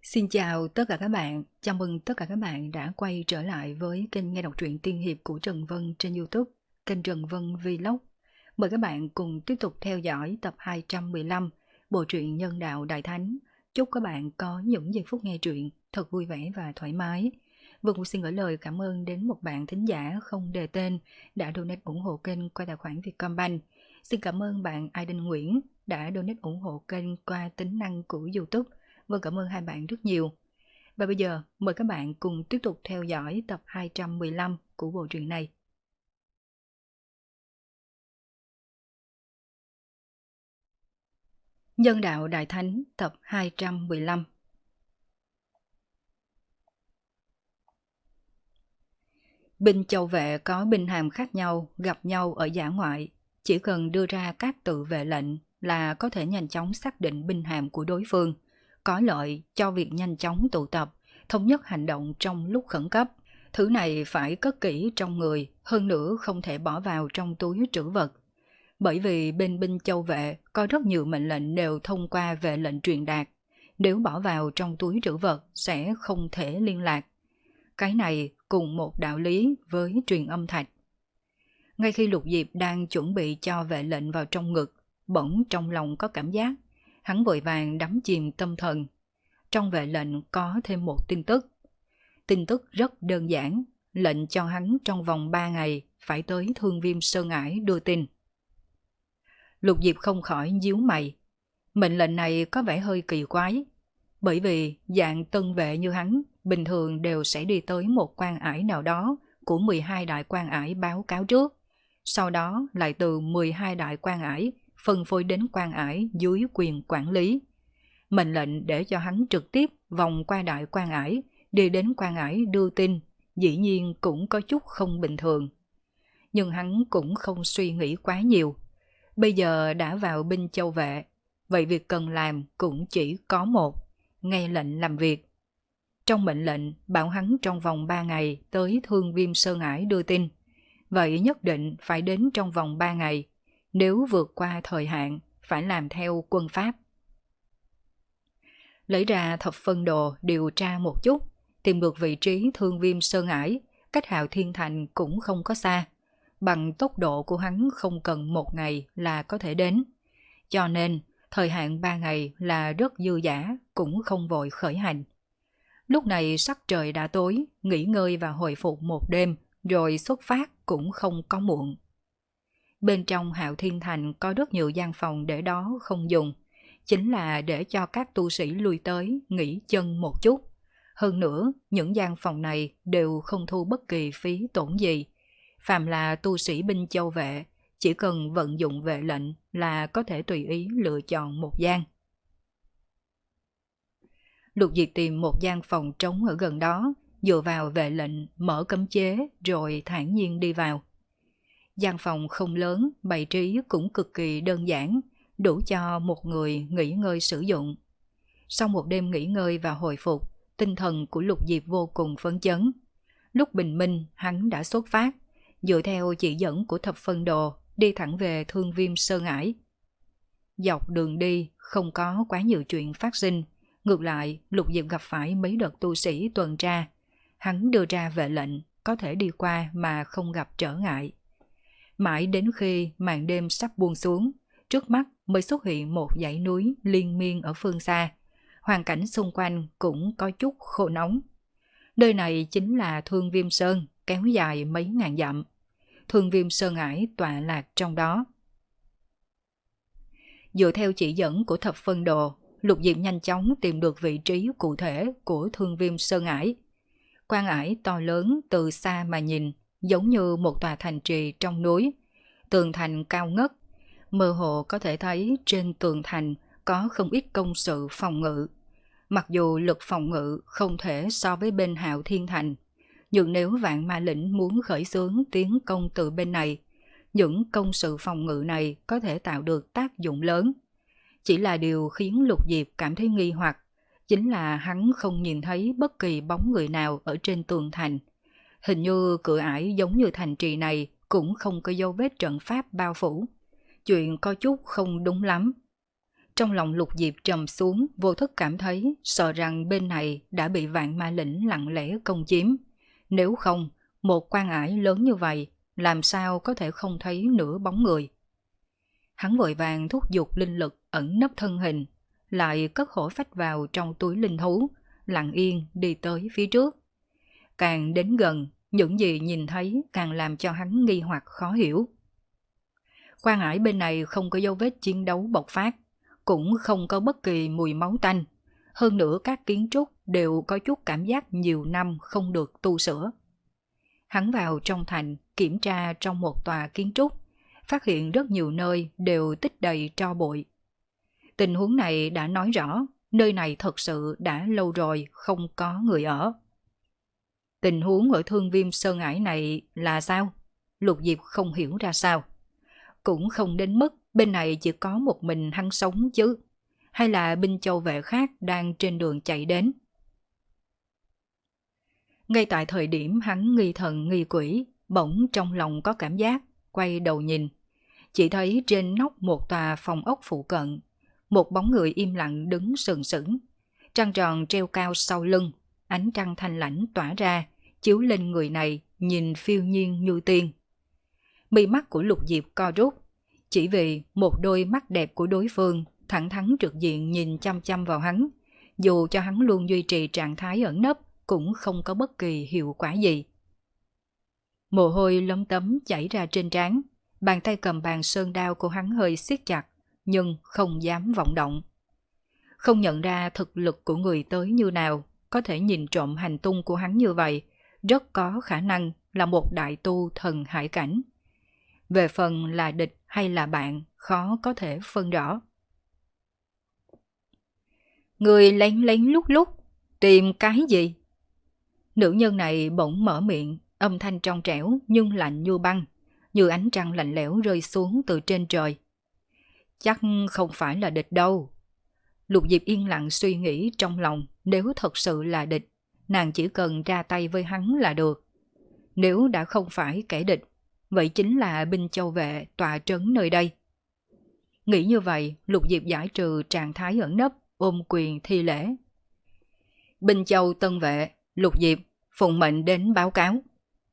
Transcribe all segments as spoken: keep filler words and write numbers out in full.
Xin chào tất cả các bạn, chào mừng tất cả các bạn đã quay trở lại với kênh nghe đọc truyện tiên hiệp của Trần Vân trên YouTube, kênh Trần Vân Vlog. Mời các bạn cùng tiếp tục theo dõi tập hai trăm mười lăm bộ truyện Nhân đạo Đại Thánh. Chúc các bạn có những giây phút nghe truyện thật vui vẻ và thoải mái. Vân cũng xin gửi lời cảm ơn đến một bạn thính giả không đề tên đã donate ủng hộ kênh qua tài khoản Vietcombank. Xin cảm ơn bạn Aiden Nguyễn đã donate ủng hộ kênh qua tính năng của YouTube. Vâng, cảm ơn hai bạn rất nhiều. Và bây giờ mời các bạn cùng tiếp tục theo dõi tập hai trăm mười lăm của bộ truyện này. Nhân đạo Đại Thánh tập hai trăm mười lăm. Binh châu vệ có binh hàm khác nhau gặp nhau ở dã ngoại. Chỉ cần đưa ra các tự vệ lệnh là có thể nhanh chóng xác định binh hàm của đối phương, có lợi cho việc nhanh chóng tụ tập, thống nhất hành động trong lúc khẩn cấp. Thứ này phải cất kỹ trong người, hơn nữa không thể bỏ vào trong túi trữ vật. Bởi vì bên binh châu vệ có rất nhiều mệnh lệnh đều thông qua vệ lệnh truyền đạt. Nếu bỏ vào trong túi trữ vật sẽ không thể liên lạc. Cái này cùng một đạo lý với truyền âm thạch. Ngay khi Lục Diệp đang chuẩn bị cho vệ lệnh vào trong ngực, bỗng trong lòng có cảm giác. Hắn vội vàng đắm chìm tâm thần. Trong vệ lệnh có thêm một tin tức. Tin tức rất đơn giản, lệnh cho hắn trong vòng ba ngày phải tới Thương Viêm Sơn Ải đưa tin. Lục Diệp không khỏi nhíu mày. Mệnh lệnh này có vẻ hơi kỳ quái, bởi vì dạng tân vệ như hắn bình thường đều sẽ đi tới một quan ải nào đó của mười hai đại quan ải báo cáo trước, sau đó lại từ mười hai đại quan ải phân phối đến quan ải dưới quyền quản lý. Mệnh lệnh để cho hắn trực tiếp vòng qua đại quan ải, đi đến quan ải đưa tin, dĩ nhiên cũng có chút không bình thường. Nhưng hắn cũng không suy nghĩ quá nhiều. Bây giờ đã vào binh châu vệ, vậy việc cần làm cũng chỉ có một, nghe lệnh làm việc. Trong mệnh lệnh bảo hắn trong vòng ba ngày tới Thương Viêm Sơn Ải đưa tin, vậy nhất định phải đến trong vòng ba ngày. Nếu vượt qua thời hạn, phải làm theo quân pháp. Lấy ra thập phân đồ điều tra một chút, tìm được vị trí Thương Viêm Sơn Ải, cách Hạo Thiên Thành cũng không có xa. Bằng tốc độ của hắn không cần một ngày là có thể đến. Cho nên, thời hạn ba ngày là rất dư dả, cũng không vội khởi hành. Lúc này sắc trời đã tối, nghỉ ngơi và hồi phục một đêm, rồi xuất phát cũng không có muộn. Bên trong Hạo Thiên Thành có rất nhiều gian phòng để đó không dùng, chính là để cho các tu sĩ lui tới nghỉ chân một chút. Hơn nữa, những gian phòng này đều không thu bất kỳ phí tổn gì. Phàm là tu sĩ binh châu vệ, chỉ cần vận dụng vệ lệnh là có thể tùy ý lựa chọn một gian. Lục Diệp tìm một gian phòng trống ở gần đó, dựa vào vệ lệnh mở cấm chế rồi thản nhiên đi vào. Gian phòng không lớn, bày trí cũng cực kỳ đơn giản, đủ cho một người nghỉ ngơi sử dụng. Sau một đêm nghỉ ngơi và hồi phục, tinh thần của Lục Diệp vô cùng phấn chấn. Lúc bình minh, hắn đã xuất phát, dựa theo chỉ dẫn của thập phân đồ, đi thẳng về Thương Viêm Sơn Ải. Dọc đường đi, không có quá nhiều chuyện phát sinh. Ngược lại, Lục Diệp gặp phải mấy đợt tu sĩ tuần tra. Hắn đưa ra vệ lệnh, có thể đi qua mà không gặp trở ngại. Mãi đến khi màn đêm sắp buông xuống, trước mắt mới xuất hiện một dãy núi liên miên ở phương xa. Hoàn cảnh xung quanh cũng có chút khô nóng. Nơi này chính là Thương Viêm Sơn, kéo dài mấy ngàn dặm. Thương Viêm Sơn Ải tọa lạc trong đó. Dựa theo chỉ dẫn của thập phân đồ, Lục Diệp nhanh chóng tìm được vị trí cụ thể của Thương Viêm Sơn Ải. Quan ải to lớn từ xa mà nhìn, giống như một tòa thành trì trong núi. Tường thành cao ngất, mơ hồ có thể thấy trên tường thành có không ít công sự phòng ngự. Mặc dù lực phòng ngự không thể so với bên Hạo Thiên Thành, nhưng nếu Vạn Ma Lĩnh muốn khởi xướng tiến công từ bên này, những công sự phòng ngự này có thể tạo được tác dụng lớn. Chỉ là điều khiến Lục Diệp cảm thấy nghi hoặc, chính là hắn không nhìn thấy bất kỳ bóng người nào ở trên tường thành. Hình như cửa ải giống như thành trì này cũng không có dấu vết trận pháp bao phủ. Chuyện có chút không đúng lắm. Trong lòng Lục Diệp trầm xuống, vô thức cảm thấy sợ rằng bên này đã bị vạn ma lĩnh lặng lẽ công chiếm. Nếu không, một quan ải lớn như vậy, làm sao có thể không thấy nửa bóng người. Hắn vội vàng thúc giục linh lực ẩn nấp thân hình, lại cất hổ phách vào trong túi linh thú, lặng yên đi tới phía trước. Càng đến gần, những gì nhìn thấy càng làm cho hắn nghi hoặc khó hiểu. Quan ải bên này không có dấu vết chiến đấu bộc phát, cũng không có bất kỳ mùi máu tanh. Hơn nữa các kiến trúc đều có chút cảm giác nhiều năm không được tu sửa. Hắn vào trong thành kiểm tra trong một tòa kiến trúc, phát hiện rất nhiều nơi đều tích đầy tro bụi. Tình huống này đã nói rõ nơi này thật sự đã lâu rồi không có người ở. Tình huống ở Thương Viêm Sơn Ải này là sao? Lục Diệp không hiểu ra sao. Cũng không đến mức bên này chỉ có một mình hắn sống chứ. Hay là binh châu vệ khác đang trên đường chạy đến. Ngay tại thời điểm hắn nghi thần nghi quỷ, bỗng trong lòng có cảm giác, quay đầu nhìn. Chỉ thấy trên nóc một tòa phòng ốc phụ cận, một bóng người im lặng đứng sừng sững. Trăng tròn treo cao sau lưng, ánh trăng thanh lãnh tỏa ra, chiếu lên người này nhìn phiêu nhiên như tiên. Mi mắt của Lục Diệp co rút, chỉ vì một đôi mắt đẹp của đối phương thẳng thắn trực diện nhìn chăm chăm vào hắn, dù cho hắn luôn duy trì trạng thái ẩn nấp cũng không có bất kỳ hiệu quả gì. Mồ hôi lấm tấm chảy ra trên trán, bàn tay cầm bàn sơn đao của hắn hơi siết chặt, nhưng không dám vọng động. Không nhận ra thực lực của người tới như nào, có thể nhìn trộm hành tung của hắn như vậy, rất có khả năng là một đại tu thần hải cảnh. Về phần là địch hay là bạn, khó có thể phân rõ. Người lén lén lúc lúc, tìm cái gì? Nữ nhân này bỗng mở miệng, âm thanh trong trẻo nhưng lạnh như băng, như ánh trăng lạnh lẽo rơi xuống từ trên trời. Chắc không phải là địch đâu. Lục Diệp yên lặng suy nghĩ trong lòng, nếu thật sự là địch, nàng chỉ cần ra tay với hắn là được. Nếu đã không phải kẻ địch, vậy chính là binh châu vệ tọa trấn nơi đây. Nghĩ như vậy, Lục Diệp giải trừ trạng thái ẩn nấp, ôm quyền thi lễ. Binh châu tân vệ, Lục Diệp, phụng mệnh đến báo cáo.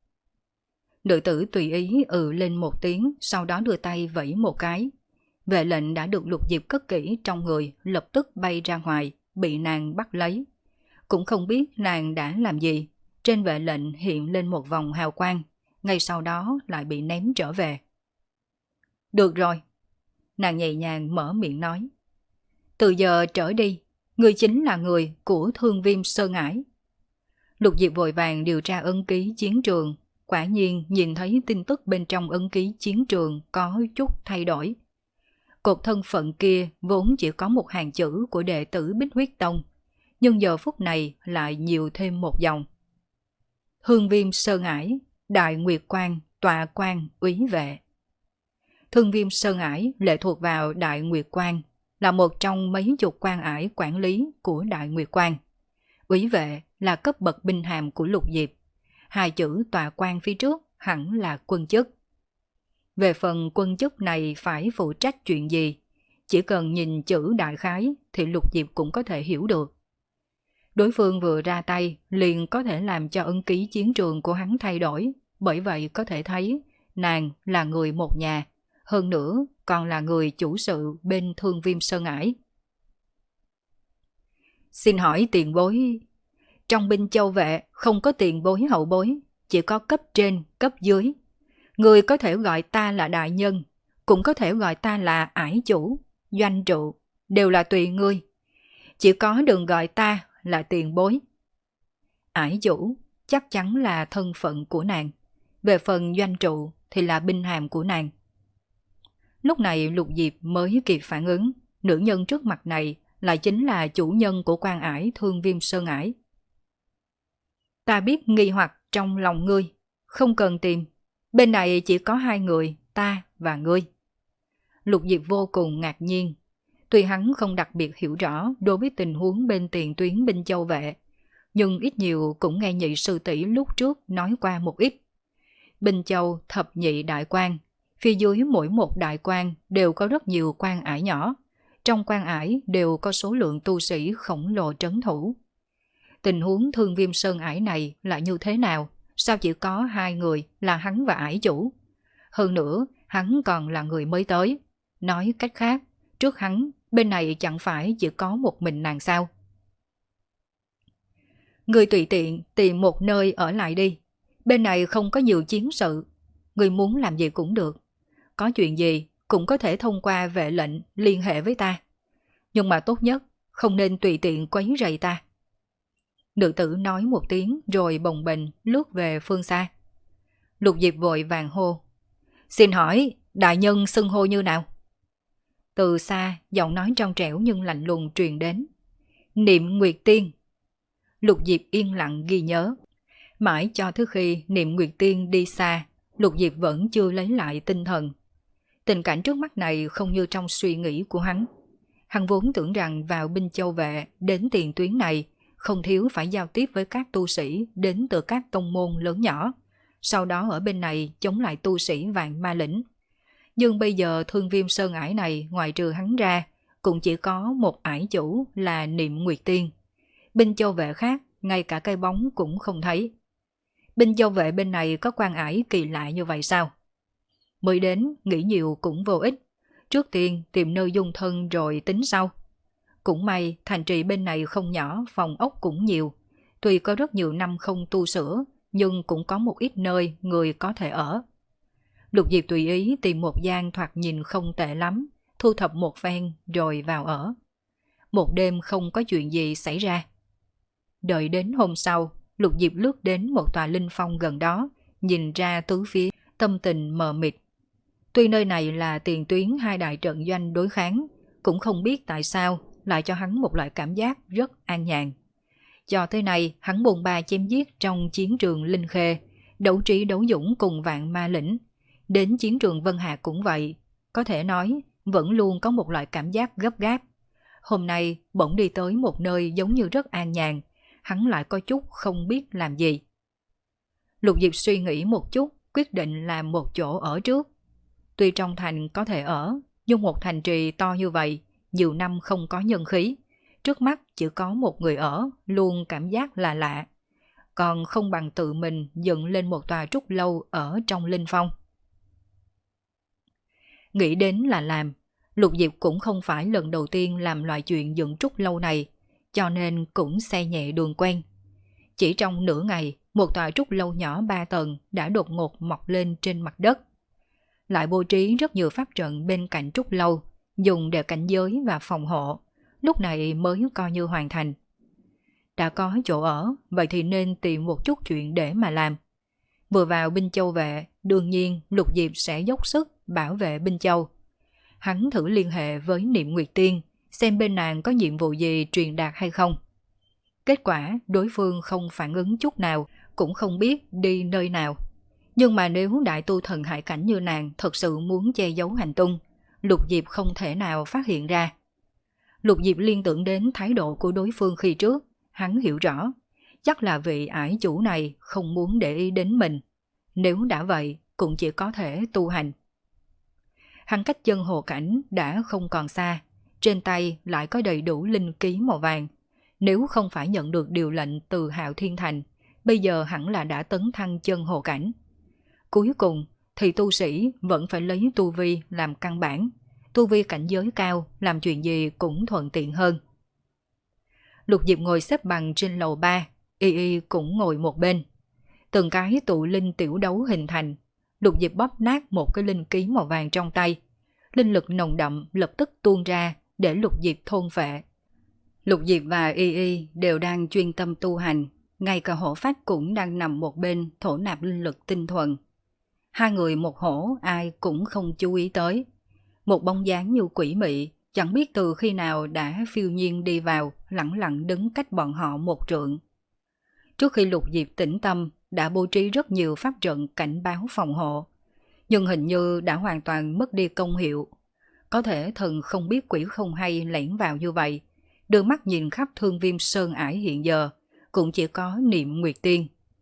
Nữ tử tùy ý ừ lên một tiếng, sau đó đưa tay vẫy một cái. Vệ lệnh đã được Lục Diệp cất kỹ trong người, lập tức bay ra ngoài, bị nàng bắt lấy. Cũng không biết nàng đã làm gì, trên vệ lệnh hiện lên một vòng hào quang, ngay sau đó lại bị ném trở về. Được rồi, nàng nhẹ nhàng mở miệng nói. Từ giờ trở đi, người chính là người của Thương Viêm Sơn Ải. Lục Diệp vội vàng điều tra ấn ký chiến trường, quả nhiên nhìn thấy tin tức bên trong ấn ký chiến trường có chút thay đổi. Cột thân phận kia vốn chỉ có một hàng chữ của đệ tử Bích Huyết Tông, nhưng giờ phút này lại nhiều thêm một dòng. Thương Viêm Sơn Ải, Đại Nguyệt Quan, Tọa Quan, Úy Vệ. Thương Viêm Sơn Ải lệ thuộc vào Đại Nguyệt Quan, là một trong mấy chục quan ải quản lý của Đại Nguyệt Quan. Úy Vệ là cấp bậc binh hàm của Lục Diệp. Hai chữ Tọa Quan phía trước hẳn là quân chức. Về phần quân chức này phải phụ trách chuyện gì, chỉ cần nhìn chữ đại khái thì Lục Diệp cũng có thể hiểu được. Đối phương vừa ra tay liền có thể làm cho ấn ký chiến trường của hắn thay đổi, bởi vậy có thể thấy nàng là người một nhà, hơn nữa còn là người chủ sự bên Thương Viêm Sơn Ải. Xin hỏi tiền bối, trong binh châu vệ không có tiền bối hậu bối, chỉ có cấp trên, cấp dưới. Người có thể gọi ta là đại nhân, cũng có thể gọi ta là ải chủ, doanh trụ, đều là tùy ngươi. Chỉ có đừng gọi ta là tiền bối. Ải chủ chắc chắn là thân phận của nàng, về phần doanh trụ thì là binh hàm của nàng. Lúc này Lục Diệp mới kịp phản ứng, nữ nhân trước mặt này lại chính là chủ nhân của quan ải Thương Viêm Sơn Ải. Ta biết nghi hoặc trong lòng ngươi, không cần tìm. Bên này chỉ có hai người, ta và ngươi. Lục Diệp vô cùng ngạc nhiên. Tuy hắn không đặc biệt hiểu rõ đối với tình huống bên tiền tuyến binh châu vệ, nhưng ít nhiều cũng nghe nhị sư tỷ lúc trước nói qua một ít. Binh châu thập nhị đại quan, phía dưới mỗi một đại quan đều có rất nhiều quan ải nhỏ, trong quan ải đều có số lượng tu sĩ khổng lồ trấn thủ. Tình huống Thương Viêm Sơn ải này là như thế nào? Sao chỉ có hai người là hắn và ải chủ? Hơn nữa, hắn còn là người mới tới. Nói cách khác, trước hắn, bên này chẳng phải chỉ có một mình nàng sao? Người tùy tiện tìm một nơi ở lại đi. Bên này không có nhiều chiến sự. Người muốn làm gì cũng được. Có chuyện gì cũng có thể thông qua vệ lệnh liên hệ với ta. Nhưng mà tốt nhất không nên tùy tiện quấy rầy ta. Nữ tử nói một tiếng rồi bồng bềnh lướt về phương xa. Lục Diệp vội vàng hô. Xin hỏi, đại nhân xưng hô như nào? Từ xa, giọng nói trong trẻo nhưng lạnh lùng truyền đến. Niệm Nguyệt Tiên. Lục Diệp yên lặng ghi nhớ. Mãi cho tới khi Niệm Nguyệt Tiên đi xa, Lục Diệp vẫn chưa lấy lại tinh thần. Tình cảnh trước mắt này không như trong suy nghĩ của hắn. Hắn vốn tưởng rằng vào binh châu vệ đến tiền tuyến này không thiếu phải giao tiếp với các tu sĩ đến từ các tông môn lớn nhỏ, sau đó ở bên này chống lại tu sĩ Vạn Ma Lĩnh. Nhưng bây giờ Thương Viêm Sơn ải này ngoài trừ hắn ra cũng chỉ có một ải chủ là Niệm Nguyệt Tiên. Binh châu vệ khác ngay cả cây bóng cũng không thấy. Binh châu vệ bên này có quan ải kỳ lạ như vậy sao? Mới đến nghĩ nhiều cũng vô ích. Trước tiên tìm nơi dung thân rồi tính sau. Cũng may thành trì bên này không nhỏ, phòng ốc cũng nhiều. Tuy có rất nhiều năm không tu sửa, nhưng cũng có một ít nơi người có thể ở. Lục Diệp tùy ý tìm một gian thoạt nhìn không tệ lắm, thu thập một phen rồi vào ở. Một đêm không có chuyện gì xảy ra. Đợi đến hôm sau, Lục Diệp lướt đến một tòa linh phong gần đó, nhìn ra tứ phía, tâm tình mờ mịt. Tuy nơi này là tiền tuyến hai đại trận doanh đối kháng, cũng không biết tại sao lại cho hắn một loại cảm giác rất an nhàn. Cho tới nay, hắn bồn ba chém giết trong chiến trường Linh Khê, đấu trí đấu dũng cùng Vạn Ma Lĩnh. Đến chiến trường Vân Hà cũng vậy, có thể nói vẫn luôn có một loại cảm giác gấp gáp. Hôm nay bỗng đi tới một nơi giống như rất an nhàn, hắn lại có chút không biết làm gì. Lục Diệp suy nghĩ một chút, quyết định làm một chỗ ở trước. Tuy trong thành có thể ở, nhưng một thành trì to như vậy, nhiều năm không có nhân khí. Trước mắt chỉ có một người ở, luôn cảm giác là lạ. Còn không bằng tự mình dựng lên một tòa trúc lâu ở trong linh phong. Nghĩ đến là làm, Lục Diệp cũng không phải lần đầu tiên làm loại chuyện dựng trúc lâu này, cho nên cũng xe nhẹ đường quen. Chỉ trong nửa ngày, một tòa trúc lâu nhỏ ba tầng đã đột ngột mọc lên trên mặt đất. Lại bố trí rất nhiều pháp trận bên cạnh trúc lâu, dùng để cảnh giới và phòng hộ, lúc này mới coi như hoàn thành. Đã có chỗ ở, vậy thì nên tìm một chút chuyện để mà làm. Vừa vào binh châu vệ, đương nhiên Lục Diệp sẽ dốc sức bảo vệ binh châu. Hắn thử liên hệ với Niệm Nguyệt Tiên, xem bên nàng có nhiệm vụ gì truyền đạt hay không. Kết quả đối phương không phản ứng chút nào, cũng không biết đi nơi nào. Nhưng mà nếu đại tu thần hải cảnh như nàng thật sự muốn che giấu hành tung, Lục Diệp không thể nào phát hiện ra. Lục Diệp liên tưởng đến thái độ của đối phương khi trước, hắn hiểu rõ, chắc là vị ải chủ này không muốn để ý đến mình. Nếu đã vậy, cũng chỉ có thể tu hành. Hắn cách chân hồ cảnh đã không còn xa, trên tay lại có đầy đủ linh ký màu vàng. Nếu không phải nhận được điều lệnh từ Hạo Thiên Thành, bây giờ hẳn là đã tấn thăng chân hồ cảnh. Cuối cùng thì tu sĩ vẫn phải lấy tu vi làm căn bản. Tu vi cảnh giới cao, làm chuyện gì cũng thuận tiện hơn. Lục Diệp ngồi xếp bằng trên lầu ba, Y Y cũng ngồi một bên. Từng cái tụ linh tiểu đấu hình thành. Lục Diệp bóp nát một cái linh ký màu vàng trong tay. Linh lực nồng đậm lập tức tuôn ra để Lục Diệp thôn phệ. Lục Diệp và Y Y đều đang chuyên tâm tu hành, ngay cả hổ phách cũng đang nằm một bên thổ nạp linh lực tinh thuần. Hai người một hổ ai cũng không chú ý tới. Một bóng dáng như quỷ mị, chẳng biết từ khi nào đã phiêu nhiên đi vào, lẳng lặng đứng cách bọn họ một trượng. Trước khi Lục Diệp tĩnh tâm, đã bố trí rất nhiều pháp trận cảnh báo phòng hộ, nhưng hình như đã hoàn toàn mất đi công hiệu. Có thể thần không biết quỷ không hay lẻn vào như vậy, đưa mắt nhìn khắp Thương Viêm Sơn ải hiện giờ, cũng chỉ có Niệm Nguyệt Tiên.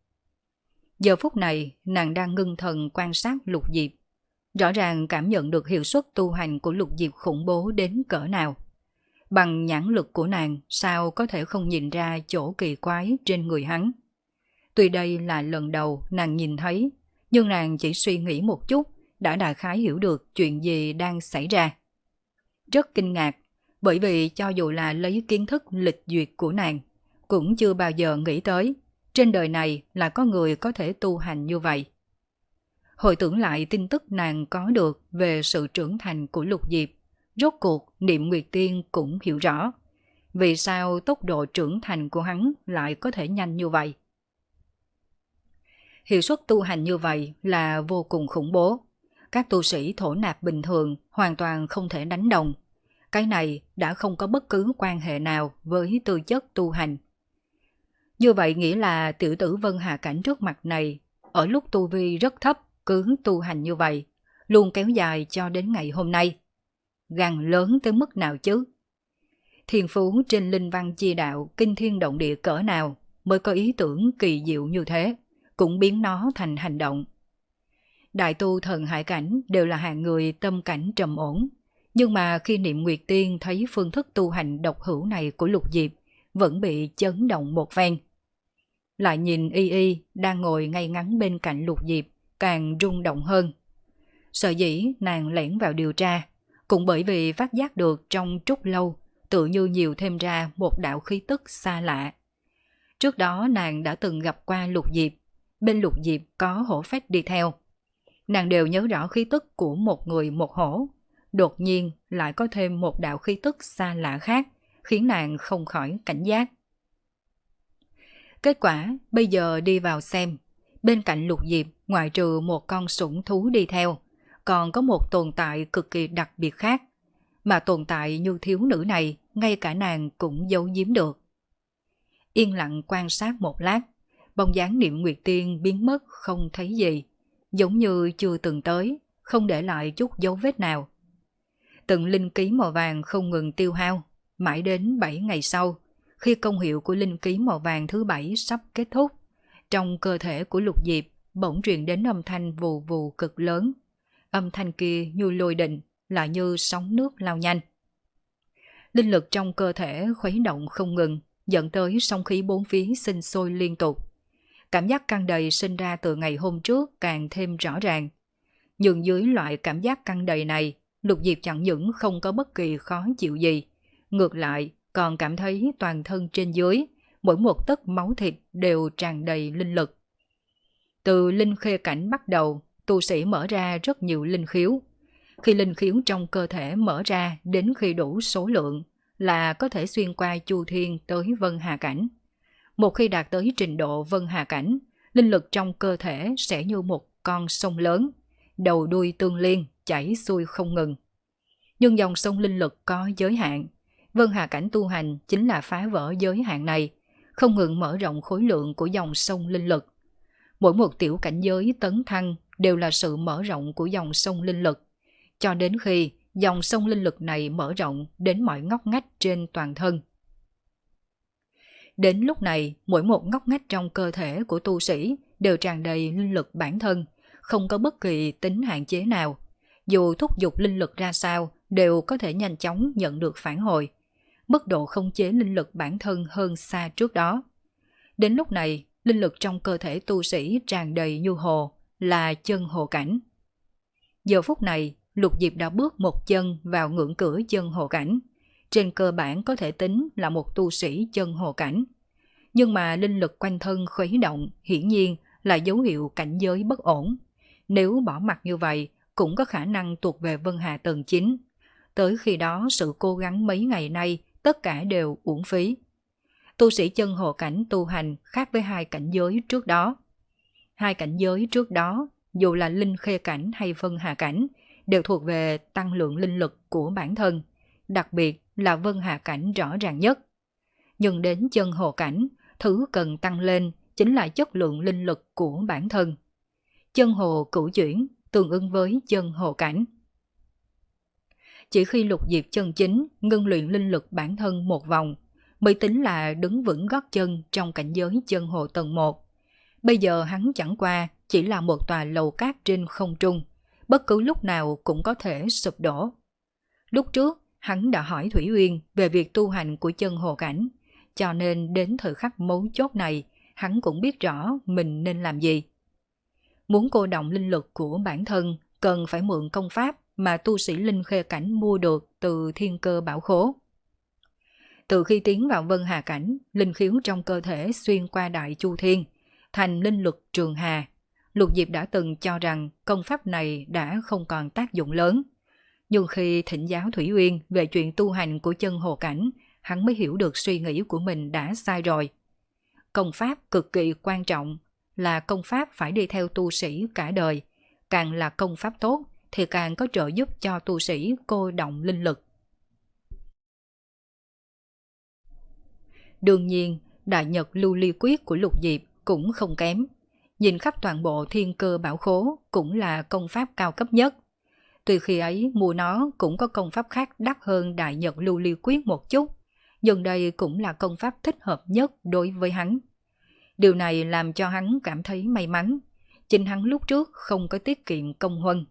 Giờ phút này, nàng đang ngưng thần quan sát Lục Diệp. Rõ ràng cảm nhận được hiệu suất tu hành của Lục Diệp khủng bố đến cỡ nào. Bằng nhãn lực của nàng sao có thể không nhìn ra chỗ kỳ quái trên người hắn. Tuy đây là lần đầu nàng nhìn thấy, nhưng nàng chỉ suy nghĩ một chút đã đại khái hiểu được chuyện gì đang xảy ra. Rất kinh ngạc, bởi vì cho dù là lấy kiến thức lịch duyệt của nàng, cũng chưa bao giờ nghĩ tới trên đời này là có người có thể tu hành như vậy. Hồi tưởng lại tin tức nàng có được về sự trưởng thành của Lục Diệp, rốt cuộc Niệm Nguyệt Tiên cũng hiểu rõ vì sao tốc độ trưởng thành của hắn lại có thể nhanh như vậy. Hiệu suất tu hành như vậy là vô cùng khủng bố. Các tu sĩ thổ nạp bình thường hoàn toàn không thể đánh đồng. Cái này đã không có bất cứ quan hệ nào với tư chất tu hành. Như vậy nghĩa là tiểu tử Vân Hà Cảnh trước mặt này, ở lúc tu vi rất thấp cứ tu hành như vậy, luôn kéo dài cho đến ngày hôm nay. Gan lớn tới mức nào chứ? Thiên phú trên linh văn chi đạo kinh thiên động địa cỡ nào mới có ý tưởng kỳ diệu như thế, cũng biến nó thành hành động. Đại tu thần hải cảnh đều là hạng người tâm cảnh trầm ổn, nhưng mà khi Niệm Nguyệt Tiên thấy phương thức tu hành độc hữu này của Lục Diệp, vẫn bị chấn động một phen. Lại nhìn Y Y đang ngồi ngay ngắn bên cạnh Lục Diệp, càng rung động hơn. Sợ dĩ nàng lẻn vào điều tra, cũng bởi vì phát giác được trong trúc lâu tự như nhiều thêm ra một đạo khí tức xa lạ. Trước đó nàng đã từng gặp qua Lục Diệp, bên Lục Diệp có hổ phách đi theo. Nàng đều nhớ rõ khí tức của một người một hổ, đột nhiên lại có thêm một đạo khí tức xa lạ khác, khiến nàng không khỏi cảnh giác. Kết quả bây giờ đi vào xem, bên cạnh Lục Diệp ngoại trừ một con sủng thú đi theo, còn có một tồn tại cực kỳ đặc biệt khác, mà tồn tại như thiếu nữ này ngay cả nàng cũng giấu giếm được. Yên lặng quan sát một lát, bóng dáng Niệm Nguyệt Tiên biến mất không thấy gì, giống như chưa từng tới, không để lại chút dấu vết nào. Từng linh ký màu vàng không ngừng tiêu hao, mãi đến bảy ngày sau, khi công hiệu của linh ký màu vàng thứ bảy sắp kết thúc, trong cơ thể của Lục Diệp bỗng truyền đến âm thanh vù vù cực lớn. Âm thanh kia như lôi đình, lại như sóng nước lao nhanh. Linh lực trong cơ thể khuấy động không ngừng, dẫn tới sóng khí bốn phía sinh sôi liên tục. Cảm giác căng đầy sinh ra từ ngày hôm trước càng thêm rõ ràng. Nhưng dưới loại cảm giác căng đầy này, Lục Diệp chẳng những không có bất kỳ khó chịu gì, ngược lại còn cảm thấy toàn thân trên dưới, mỗi một tấc máu thịt đều tràn đầy linh lực. Từ linh khê cảnh bắt đầu, tu sĩ mở ra rất nhiều linh khiếu. Khi linh khiếu trong cơ thể mở ra đến khi đủ số lượng là có thể xuyên qua chu thiên tới Vân Hà Cảnh. Một khi đạt tới trình độ Vân Hà Cảnh, linh lực trong cơ thể sẽ như một con sông lớn, đầu đuôi tương liên, chảy xuôi không ngừng. Nhưng dòng sông linh lực có giới hạn. Vân Hà Cảnh tu hành chính là phá vỡ giới hạn này, không ngừng mở rộng khối lượng của dòng sông linh lực. Mỗi một tiểu cảnh giới tấn thăng đều là sự mở rộng của dòng sông linh lực, cho đến khi dòng sông linh lực này mở rộng đến mọi ngóc ngách trên toàn thân. Đến lúc này, mỗi một ngóc ngách trong cơ thể của tu sĩ đều tràn đầy linh lực bản thân, không có bất kỳ tính hạn chế nào. Dù thúc giục linh lực ra sao, đều có thể nhanh chóng nhận được phản hồi. Mức độ khống chế linh lực bản thân hơn xa trước đó. Đến lúc này, linh lực trong cơ thể tu sĩ tràn đầy như hồ, là chân hồ cảnh. Giờ phút này, Lục Diệp đã bước một chân vào ngưỡng cửa chân hồ cảnh. Trên cơ bản có thể tính là một tu sĩ chân hồ cảnh. Nhưng mà linh lực quanh thân khuấy động hiển nhiên là dấu hiệu cảnh giới bất ổn. Nếu bỏ mặc như vậy, cũng có khả năng tuột về Vân Hà tầng chín. Tới khi đó sự cố gắng mấy ngày nay tất cả đều uổng phí. Tu sĩ chân hồ cảnh tu hành khác với hai cảnh giới trước đó. Hai cảnh giới trước đó, dù là linh khê cảnh hay Vân Hà cảnh, đều thuộc về tăng lượng linh lực của bản thân, đặc biệt là Vân Hà cảnh rõ ràng nhất. Nhưng đến chân hồ cảnh, thứ cần tăng lên chính là chất lượng linh lực của bản thân. Chân hồ cửu chuyển tương ứng với chân hồ cảnh. Chỉ khi Lục Diệp chân chính ngưng luyện linh lực bản thân một vòng, mới tính là đứng vững gót chân trong cảnh giới chân hồ tầng một. Bây giờ hắn chẳng qua chỉ là một tòa lầu cát trên không trung, bất cứ lúc nào cũng có thể sụp đổ. Lúc trước, hắn đã hỏi Thủy Uyên về việc tu hành của chân hồ cảnh, cho nên đến thời khắc mấu chốt này, hắn cũng biết rõ mình nên làm gì. Muốn cô động linh lực của bản thân, cần phải mượn công pháp mà tu sĩ linh khê cảnh mua được từ thiên cơ bảo khố. Từ khi tiến vào Vân Hà cảnh, linh khiếu trong cơ thể xuyên qua đại chu thiên, thành linh lực trường hà. Lục Diệp đã từng cho rằng công pháp này đã không còn tác dụng lớn. Nhưng khi thỉnh giáo Thủy Uyên về chuyện tu hành của chân hồ cảnh, hắn mới hiểu được suy nghĩ của mình đã sai rồi. Công pháp cực kỳ quan trọng, là công pháp phải đi theo tu sĩ cả đời. Càng là công pháp tốt thì càng có trợ giúp cho tu sĩ cô động linh lực. Đương nhiên, Đại Nhật Lưu Ly Quyết của Lục Diệp cũng không kém. Nhìn khắp toàn bộ thiên cơ bảo khố cũng là công pháp cao cấp nhất. Tuy khi ấy mua nó cũng có công pháp khác đắt hơn Đại Nhật Lưu Ly Quyết một chút, nhưng đây cũng là công pháp thích hợp nhất đối với hắn. Điều này làm cho hắn cảm thấy may mắn. Chính hắn lúc trước không có tiết kiệm công huân.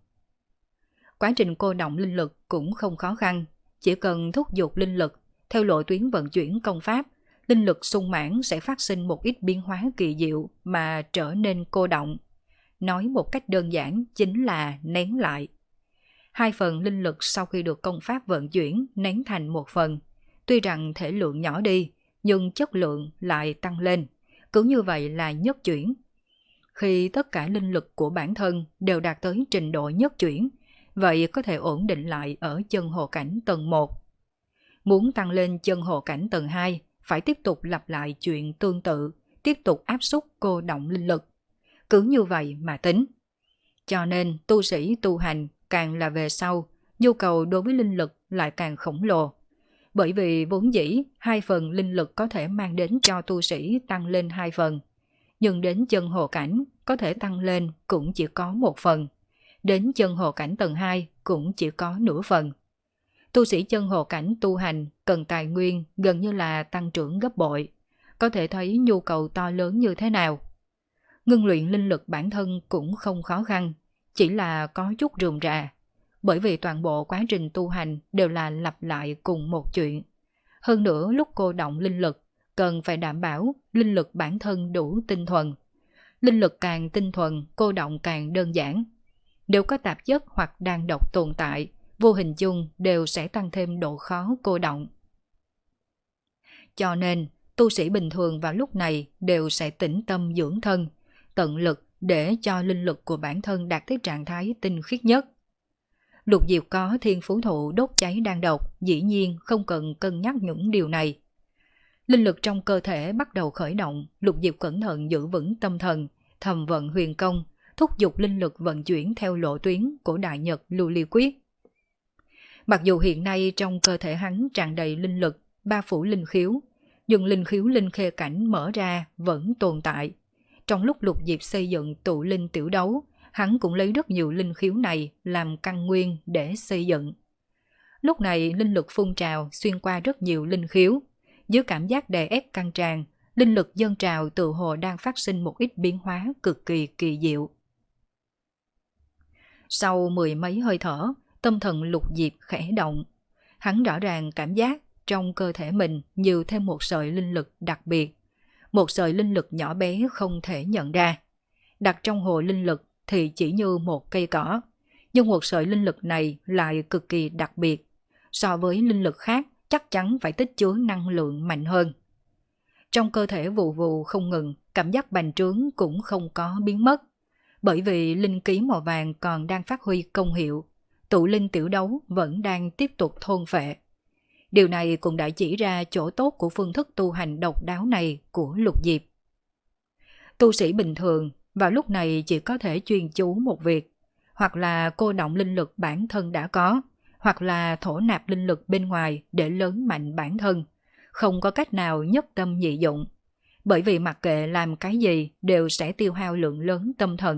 Quá trình cô động linh lực cũng không khó khăn. Chỉ cần thúc giục linh lực theo lộ tuyến vận chuyển công pháp, linh lực sung mãn sẽ phát sinh một ít biến hóa kỳ diệu mà trở nên cô động. Nói một cách đơn giản chính là nén lại. Hai phần linh lực sau khi được công pháp vận chuyển nén thành một phần. Tuy rằng thể lượng nhỏ đi, nhưng chất lượng lại tăng lên. Cứ như vậy là nhất chuyển. Khi tất cả linh lực của bản thân đều đạt tới trình độ nhất chuyển, vậy có thể ổn định lại ở chân hồ cảnh tầng một. Muốn tăng lên chân hồ cảnh tầng hai, phải tiếp tục lặp lại chuyện tương tự, tiếp tục áp suất cô động linh lực. Cứ như vậy mà tính. Cho nên tu sĩ tu hành càng là về sau, nhu cầu đối với linh lực lại càng khổng lồ. Bởi vì vốn dĩ hai phần linh lực có thể mang đến cho tu sĩ tăng lên hai phần. Nhưng đến chân hồ cảnh có thể tăng lên cũng chỉ có một phần. Đến chân hồ cảnh tầng hai cũng chỉ có nửa phần. Tu sĩ chân hồ cảnh tu hành cần tài nguyên gần như là tăng trưởng gấp bội. Có thể thấy nhu cầu to lớn như thế nào. Ngưng luyện linh lực bản thân cũng không khó khăn, chỉ là có chút rườm rà. Bởi vì toàn bộ quá trình tu hành đều là lặp lại cùng một chuyện. Hơn nữa lúc cô động linh lực, cần phải đảm bảo linh lực bản thân đủ tinh thuần. Linh lực càng tinh thuần, cô động càng đơn giản. Nếu có tạp chất hoặc đan độc tồn tại, vô hình chung đều sẽ tăng thêm độ khó cô động. Cho nên, tu sĩ bình thường vào lúc này đều sẽ tĩnh tâm dưỡng thân, tận lực để cho linh lực của bản thân đạt tới trạng thái tinh khiết nhất. Lục Diệp có thiên phú thụ đốt cháy đan độc, dĩ nhiên không cần cân nhắc những điều này. Linh lực trong cơ thể bắt đầu khởi động, Lục Diệp cẩn thận giữ vững tâm thần, thầm vận huyền công, thúc giục linh lực vận chuyển theo lộ tuyến của Đại Nhật Lưu Ly Quyết. Mặc dù hiện nay trong cơ thể hắn tràn đầy linh lực, ba phủ linh khiếu, nhưng linh khiếu linh khê cảnh mở ra vẫn tồn tại. Trong lúc Lục Diệp xây dựng tụ linh tiểu đấu, hắn cũng lấy rất nhiều linh khiếu này làm căn nguyên để xây dựng. Lúc này linh lực phun trào xuyên qua rất nhiều linh khiếu. Dưới cảm giác đè ép căng tràn, linh lực dâng trào tự hồ đang phát sinh một ít biến hóa cực kỳ kỳ diệu. Sau mười mấy hơi thở, tâm thần Lục Diệp khẽ động. Hắn rõ ràng cảm giác trong cơ thể mình nhiều thêm một sợi linh lực đặc biệt. Một sợi linh lực nhỏ bé không thể nhận ra. Đặt trong hồ linh lực thì chỉ như một cây cỏ. Nhưng một sợi linh lực này lại cực kỳ đặc biệt. So với linh lực khác chắc chắn phải tích chứa năng lượng mạnh hơn. Trong cơ thể vù vù không ngừng, cảm giác bành trướng cũng không có biến mất. Bởi vì linh ký màu vàng còn đang phát huy công hiệu, tụ linh tiểu đấu vẫn đang tiếp tục thôn phệ. Điều này cũng đã chỉ ra chỗ tốt của phương thức tu hành độc đáo này của Lục Diệp. Tu sĩ bình thường vào lúc này chỉ có thể chuyên chú một việc, hoặc là cô động linh lực bản thân đã có, hoặc là thổ nạp linh lực bên ngoài để lớn mạnh bản thân, không có cách nào nhất tâm nhị dụng. Bởi vì mặc kệ làm cái gì đều sẽ tiêu hao lượng lớn tâm thần.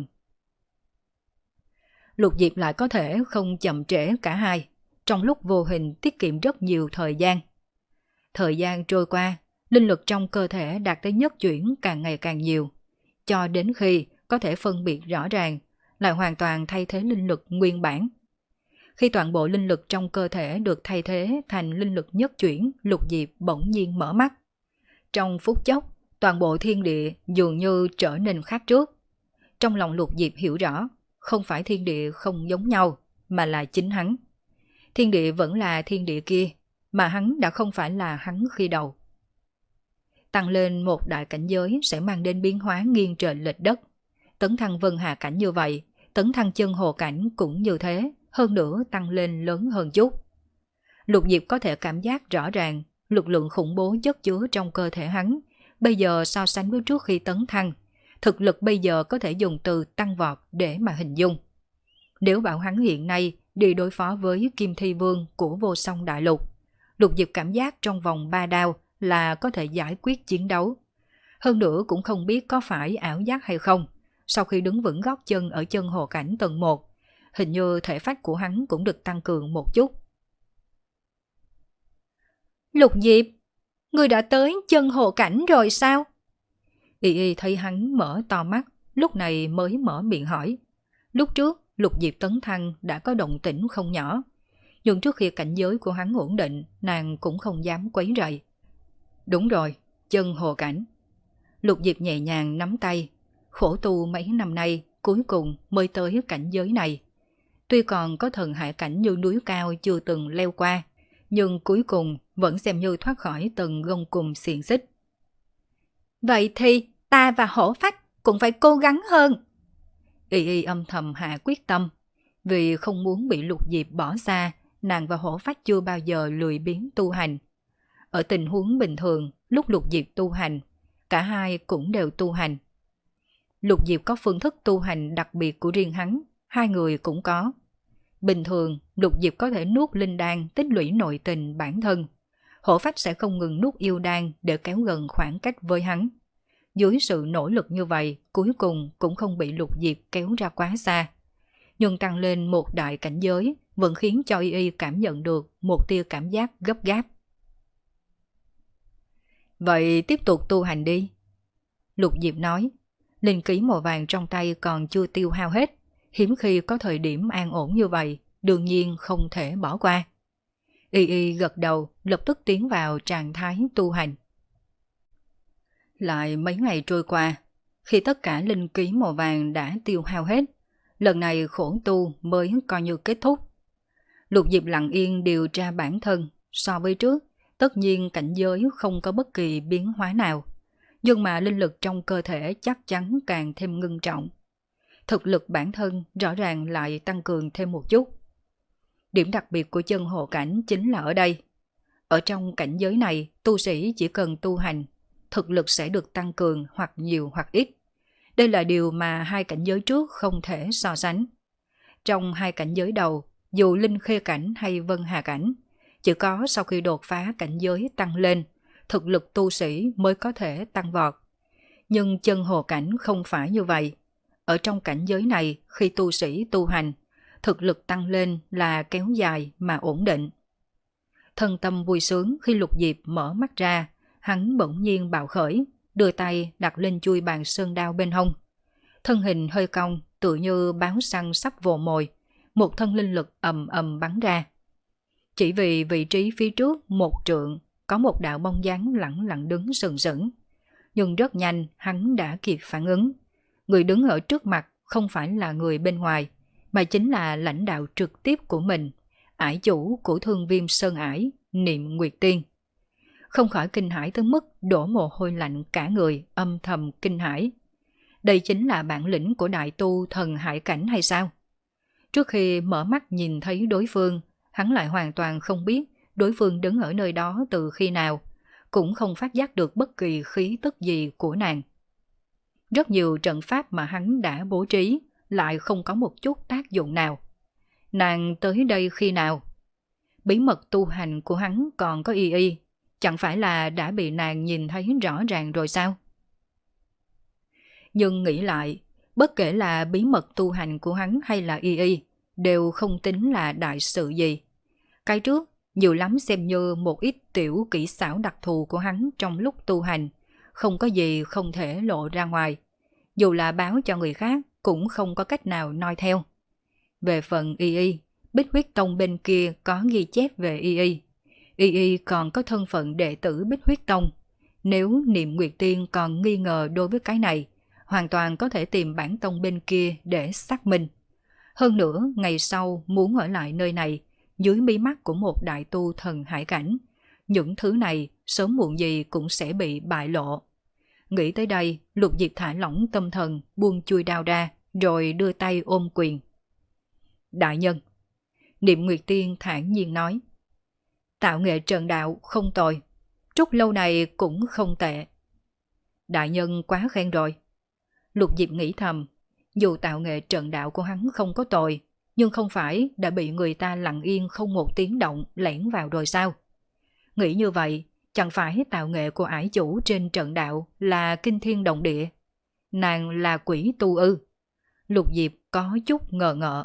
Lục Diệp lại có thể không chậm trễ cả hai, trong lúc vô hình tiết kiệm rất nhiều thời gian. Thời gian trôi qua, linh lực trong cơ thể đạt tới nhất chuyển càng ngày càng nhiều, cho đến khi có thể phân biệt rõ ràng, lại hoàn toàn thay thế linh lực nguyên bản. Khi toàn bộ linh lực trong cơ thể được thay thế thành linh lực nhất chuyển, Lục Diệp bỗng nhiên mở mắt. Trong phút chốc, toàn bộ thiên địa dường như trở nên khác trước. Trong lòng Lục Diệp hiểu rõ, không phải thiên địa không giống nhau, mà là chính hắn. Thiên địa vẫn là thiên địa kia, mà hắn đã không phải là hắn khi đầu. Tăng lên một đại cảnh giới sẽ mang đến biến hóa nghiêng trời lệch đất. Tấn thăng vân hà cảnh như vậy, tấn thăng chân hồ cảnh cũng như thế, hơn nữa tăng lên lớn hơn chút. Lục Diệp có thể cảm giác rõ ràng lực lượng khủng bố chất chứa trong cơ thể hắn, bây giờ so sánh với trước khi tấn thăng, thực lực bây giờ có thể dùng từ tăng vọt để mà hình dung. Nếu bảo hắn hiện nay đi đối phó với Kim Thi Vương của Vô Song Đại Lục, Lục Diệp cảm giác trong vòng ba đao là có thể giải quyết chiến đấu. Hơn nữa cũng không biết có phải ảo giác hay không, sau khi đứng vững gót chân ở chân hồ cảnh tầng một, hình như thể phách của hắn cũng được tăng cường một chút. Lục Diệp, ngươi đã tới chân hồ cảnh rồi sao? Y Y thấy hắn mở to mắt, lúc này mới mở miệng hỏi. Lúc trước, Lục Diệp tấn thăng đã có động tĩnh không nhỏ, nhưng trước khi cảnh giới của hắn ổn định, nàng cũng không dám quấy rầy. Đúng rồi, chân hồ cảnh. Lục Diệp nhẹ nhàng nắm tay, khổ tu mấy năm nay, cuối cùng mới tới cảnh giới này. Tuy còn có thần hải cảnh như núi cao chưa từng leo qua, nhưng cuối cùng vẫn xem như thoát khỏi tầng gông cùm xiềng xích. Vậy thì ta và hổ phách cũng phải cố gắng hơn. Y Y âm thầm hạ quyết tâm, vì không muốn bị Lục Diệp bỏ xa, nàng và hổ phách chưa bao giờ lười biếng tu hành. Ở tình huống bình thường, lúc Lục Diệp tu hành, cả hai cũng đều tu hành. Lục Diệp có phương thức tu hành đặc biệt của riêng hắn, hai người cũng có. Bình thường, Lục Diệp có thể nuốt linh đan tích lũy nội tình bản thân. Hổ phách sẽ không ngừng nuốt yêu đan để kéo gần khoảng cách với hắn. Dưới sự nỗ lực như vậy, cuối cùng cũng không bị Lục Diệp kéo ra quá xa. Nhưng tăng lên một đại cảnh giới vẫn khiến cho Y Y cảm nhận được một tia cảm giác gấp gáp. Vậy tiếp tục tu hành đi. Lục Diệp nói, linh khí màu vàng trong tay còn chưa tiêu hao hết, hiếm khi có thời điểm an ổn như vậy, đương nhiên không thể bỏ qua. Y Y gật đầu, lập tức tiến vào trạng thái tu hành. Lại mấy ngày trôi qua, khi tất cả linh khí màu vàng đã tiêu hao hết, lần này khổ tu mới coi như kết thúc. Lục Diệp lặng yên điều tra bản thân, so với trước, tất nhiên cảnh giới không có bất kỳ biến hóa nào, nhưng mà linh lực trong cơ thể chắc chắn càng thêm ngưng trọng. Thực lực bản thân rõ ràng lại tăng cường thêm một chút. Điểm đặc biệt của chân hồ cảnh chính là ở đây. Ở trong cảnh giới này, tu sĩ chỉ cần tu hành, thực lực sẽ được tăng cường hoặc nhiều hoặc ít. Đây là điều mà hai cảnh giới trước không thể so sánh. Trong hai cảnh giới đầu, dù linh khê cảnh hay vân hà cảnh, chỉ có sau khi đột phá cảnh giới tăng lên, thực lực tu sĩ mới có thể tăng vọt. Nhưng chân hồ cảnh không phải như vậy. Ở trong cảnh giới này, khi tu sĩ tu hành, thực lực tăng lên là kéo dài mà ổn định. Thân tâm vui sướng khi Lục Diệp mở mắt ra, hắn bỗng nhiên bạo khởi, đưa tay đặt lên chui bàn sơn đao bên hông. Thân hình hơi cong, tự như báo săn sắp vồ mồi, một thân linh lực ầm ầm bắn ra. Chỉ vì vị trí phía trước một trượng, có một đạo bóng dáng lẳng lặng đứng sừng sững. Nhưng rất nhanh hắn đã kịp phản ứng. Người đứng ở trước mặt không phải là người bên ngoài, mà chính là lãnh đạo trực tiếp của mình, ải chủ của Thương Viêm Sơn Ải, Niệm Nguyệt Tiên. Không khỏi kinh hãi tới mức đổ mồ hôi lạnh cả người, âm thầm kinh hãi. Đây chính là bản lĩnh của đại tu thần hải cảnh hay sao? Trước khi mở mắt nhìn thấy đối phương, hắn lại hoàn toàn không biết đối phương đứng ở nơi đó từ khi nào, cũng không phát giác được bất kỳ khí tức gì của nàng. Rất nhiều trận pháp mà hắn đã bố trí lại không có một chút tác dụng nào. Nàng tới đây khi nào? Bí mật tu hành của hắn còn có Y Y, chẳng phải là đã bị nàng nhìn thấy rõ ràng rồi sao? Nhưng nghĩ lại, bất kể là bí mật tu hành của hắn hay là Y Y, đều không tính là đại sự gì. Cái trước, nhiều lắm xem như một ít tiểu kỹ xảo đặc thù của hắn trong lúc tu hành, không có gì không thể lộ ra ngoài. Dù là báo cho người khác, cũng không có cách nào noi theo. Về phần Y Y, Bích Huyết Tông bên kia có ghi chép về y y. Y y còn có thân phận đệ tử Bích Huyết Tông. Nếu Niệm Nguyệt Tiên còn nghi ngờ đối với cái này, hoàn toàn có thể tìm bản tông bên kia để xác minh. Hơn nữa, ngày sau muốn ở lại nơi này, dưới mí mắt của một đại tu thần hải cảnh, những thứ này sớm muộn gì cũng sẽ bị bại lộ. Nghĩ tới đây, Lục Diệp thả lỏng tâm thần, buông chui đao ra, rồi đưa tay ôm quyền. Đại nhân, Niệm Nguyệt Tiên thản nhiên nói, tạo nghệ trận đạo không tồi, trúc lâu này cũng không tệ. Đại nhân quá khen rồi. Lục Diệp nghĩ thầm, dù tạo nghệ trận đạo của hắn không có tồi, nhưng không phải đã bị người ta lặng yên không một tiếng động lẻn vào rồi sao? Nghĩ như vậy, chẳng phải tạo nghệ của ải chủ trên trận đạo là kinh thiên động địa. Nàng là quỷ tu ư? Lục Diệp có chút ngờ ngợ.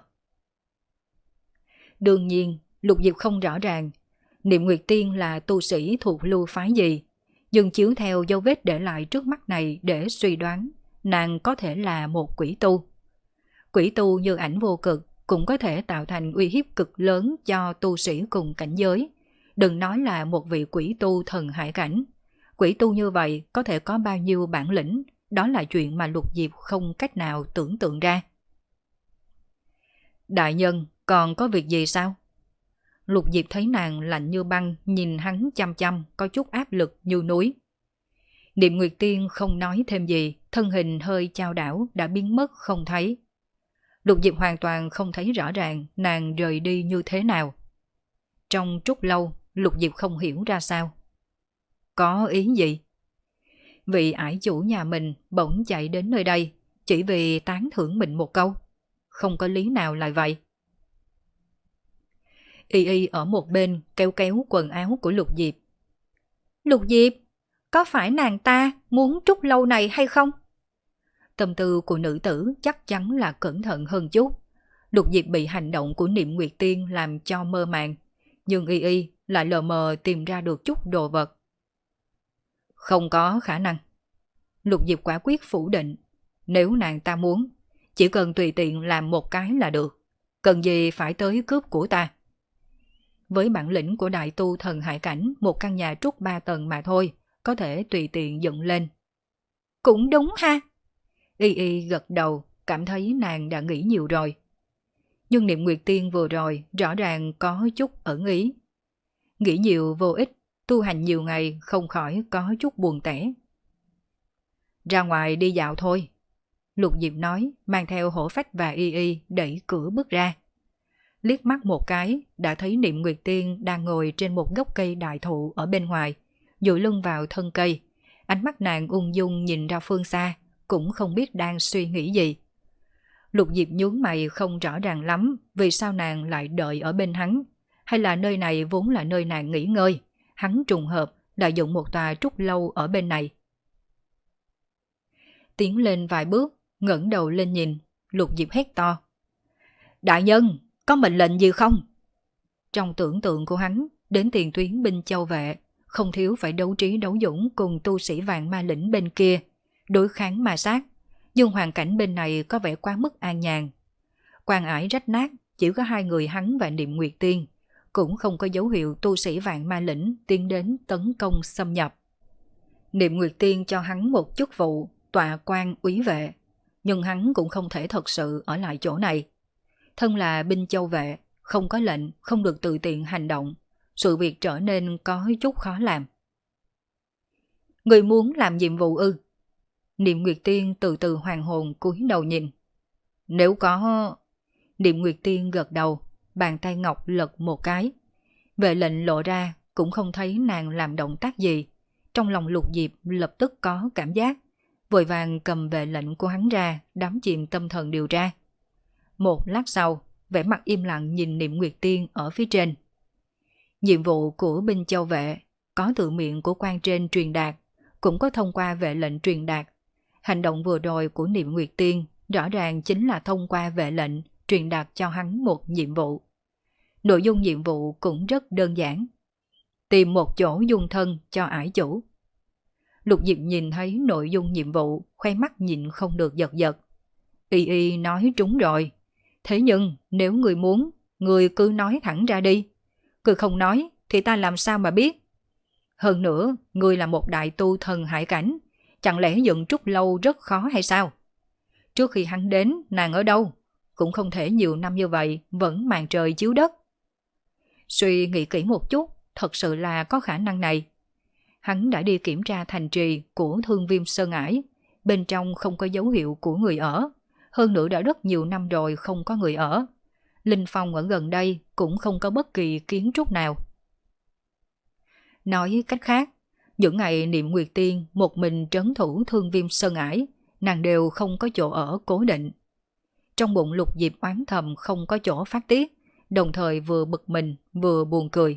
Đương nhiên, Lục Diệp không rõ ràng Niệm Nguyệt Tiên là tu sĩ thuộc lưu phái gì, nhưng chiếu theo dấu vết để lại trước mắt này để suy đoán, nàng có thể là một quỷ tu. Quỷ tu như ảnh vô cực cũng có thể tạo thành uy hiếp cực lớn cho tu sĩ cùng cảnh giới. Đừng nói là một vị quỷ tu thần hải cảnh. Quỷ tu như vậy có thể có bao nhiêu bản lĩnh, đó là chuyện mà Lục Diệp không cách nào tưởng tượng ra. Đại nhân, còn có việc gì sao? Lục Diệp thấy nàng lạnh như băng, nhìn hắn chăm chăm, có chút áp lực như núi. Niệm Nguyệt Tiên không nói thêm gì, thân hình hơi chao đảo đã biến mất không thấy. Lục Diệp hoàn toàn không thấy rõ ràng nàng rời đi như thế nào. Trong trúc lâu, Lục Diệp không hiểu ra sao. Có ý gì? Vị ải chủ nhà mình bỗng chạy đến nơi đây, chỉ vì tán thưởng mình một câu. Không có lý nào lại vậy. Y y ở một bên kéo kéo quần áo của Lục Diệp. Lục Diệp, có phải nàng ta muốn trúc lâu này hay không? Tâm tư của nữ tử chắc chắn là cẩn thận hơn chút. Lục Diệp bị hành động của Niệm Nguyệt Tiên làm cho mơ màng, nhưng y y lại lờ mờ tìm ra được chút đồ vật. Không có khả năng. Lục Diệp quả quyết phủ định. Nếu nàng ta muốn, chỉ cần tùy tiện làm một cái là được. Cần gì phải tới cướp của ta? Với bản lĩnh của đại tu thần hải cảnh, một căn nhà trúc ba tầng mà thôi, có thể tùy tiện dựng lên. Cũng đúng ha. Y y gật đầu, cảm thấy nàng đã nghĩ nhiều rồi. Nhưng Niệm Nguyệt Tiên vừa rồi rõ ràng có chút ẩn ý. Nghĩ nhiều vô ích, tu hành nhiều ngày không khỏi có chút buồn tẻ. Ra ngoài đi dạo thôi. Lục Diệp nói, mang theo Hổ Phách và Y y đẩy cửa bước ra. Liếc mắt một cái, đã thấy Niệm Nguyệt Tiên đang ngồi trên một gốc cây đại thụ ở bên ngoài, dựa lưng vào thân cây. Ánh mắt nàng ung dung nhìn ra phương xa, cũng không biết đang suy nghĩ gì. Lục Diệp nhướng mày không rõ ràng lắm vì sao nàng lại đợi ở bên hắn, hay là nơi này vốn là nơi nàng nghỉ ngơi, hắn trùng hợp lợi dụng một tòa trúc lâu ở bên này. Tiến lên vài bước, ngẩng đầu lên nhìn, Lục Diệp hét to. Đại nhân, có mệnh lệnh gì không? Trong tưởng tượng của hắn, đến tiền tuyến binh châu vệ, không thiếu phải đấu trí đấu dũng cùng tu sĩ vạn ma lĩnh bên kia, đối kháng ma sát, nhưng hoàn cảnh bên này có vẻ quá mức an nhàn. Quan ải rách nát, chỉ có hai người hắn và Niệm Nguyệt Tiên, cũng không có dấu hiệu tu sĩ vạn ma lĩnh tiến đến tấn công xâm nhập. Niệm Nguyệt Tiên cho hắn một chức vụ tọa quan úy vệ, nhưng hắn cũng không thể thật sự ở lại chỗ này. Thân là binh châu vệ, không có lệnh, không được tự tiện hành động, sự việc trở nên có chút khó làm. Người muốn làm nhiệm vụ ư? Niệm Nguyệt Tiên từ từ hoàn hồn cúi đầu nhìn. Nếu có... Niệm Nguyệt Tiên gật đầu, bàn tay ngọc lật một cái. Vệ lệnh lộ ra, cũng không thấy nàng làm động tác gì. Trong lòng Lục Diệp lập tức có cảm giác, vội vàng cầm vệ lệnh của hắn ra, đắm chìm tâm thần điều tra. Một lát sau, vẻ mặt im lặng nhìn Niệm Nguyệt Tiên ở phía trên. Nhiệm vụ của binh châu vệ, có tự miệng của quan trên truyền đạt, cũng có thông qua vệ lệnh truyền đạt. Hành động vừa rồi của Niệm Nguyệt Tiên rõ ràng chính là thông qua vệ lệnh truyền đạt cho hắn một nhiệm vụ. Nội dung nhiệm vụ cũng rất đơn giản. Tìm một chỗ dung thân cho ải chủ. Lục Diệp nhìn thấy nội dung nhiệm vụ, khoe mắt nhịn không được giật giật. Y y nói trúng rồi. Thế nhưng nếu người muốn, Người cứ nói thẳng ra đi. Cứ không nói thì ta làm sao mà biết. Hơn nữa, ngươi là một đại tu thần hải cảnh, chẳng lẽ dựng Trúc Lâu rất khó hay sao? Trước khi hắn đến, nàng ở đâu? Cũng không thể nhiều năm như vậy vẫn màn trời chiếu đất. Suy nghĩ kỹ một chút, thật sự là có khả năng này. Hắn đã đi kiểm tra thành trì của Thương Viêm Sơn Ải, bên trong không có dấu hiệu của người ở, hơn nữa đã rất nhiều năm rồi không có người ở. Linh phong ở gần đây cũng không có bất kỳ kiến trúc nào. Nói cách khác, những ngày Niệm Nguyệt Tiên một mình trấn thủ Thương Viêm Sơn Ải, nàng đều không có chỗ ở cố định. Trong bụng Lục Diệp oán thầm không có chỗ phát tiết, đồng thời vừa bực mình vừa buồn cười.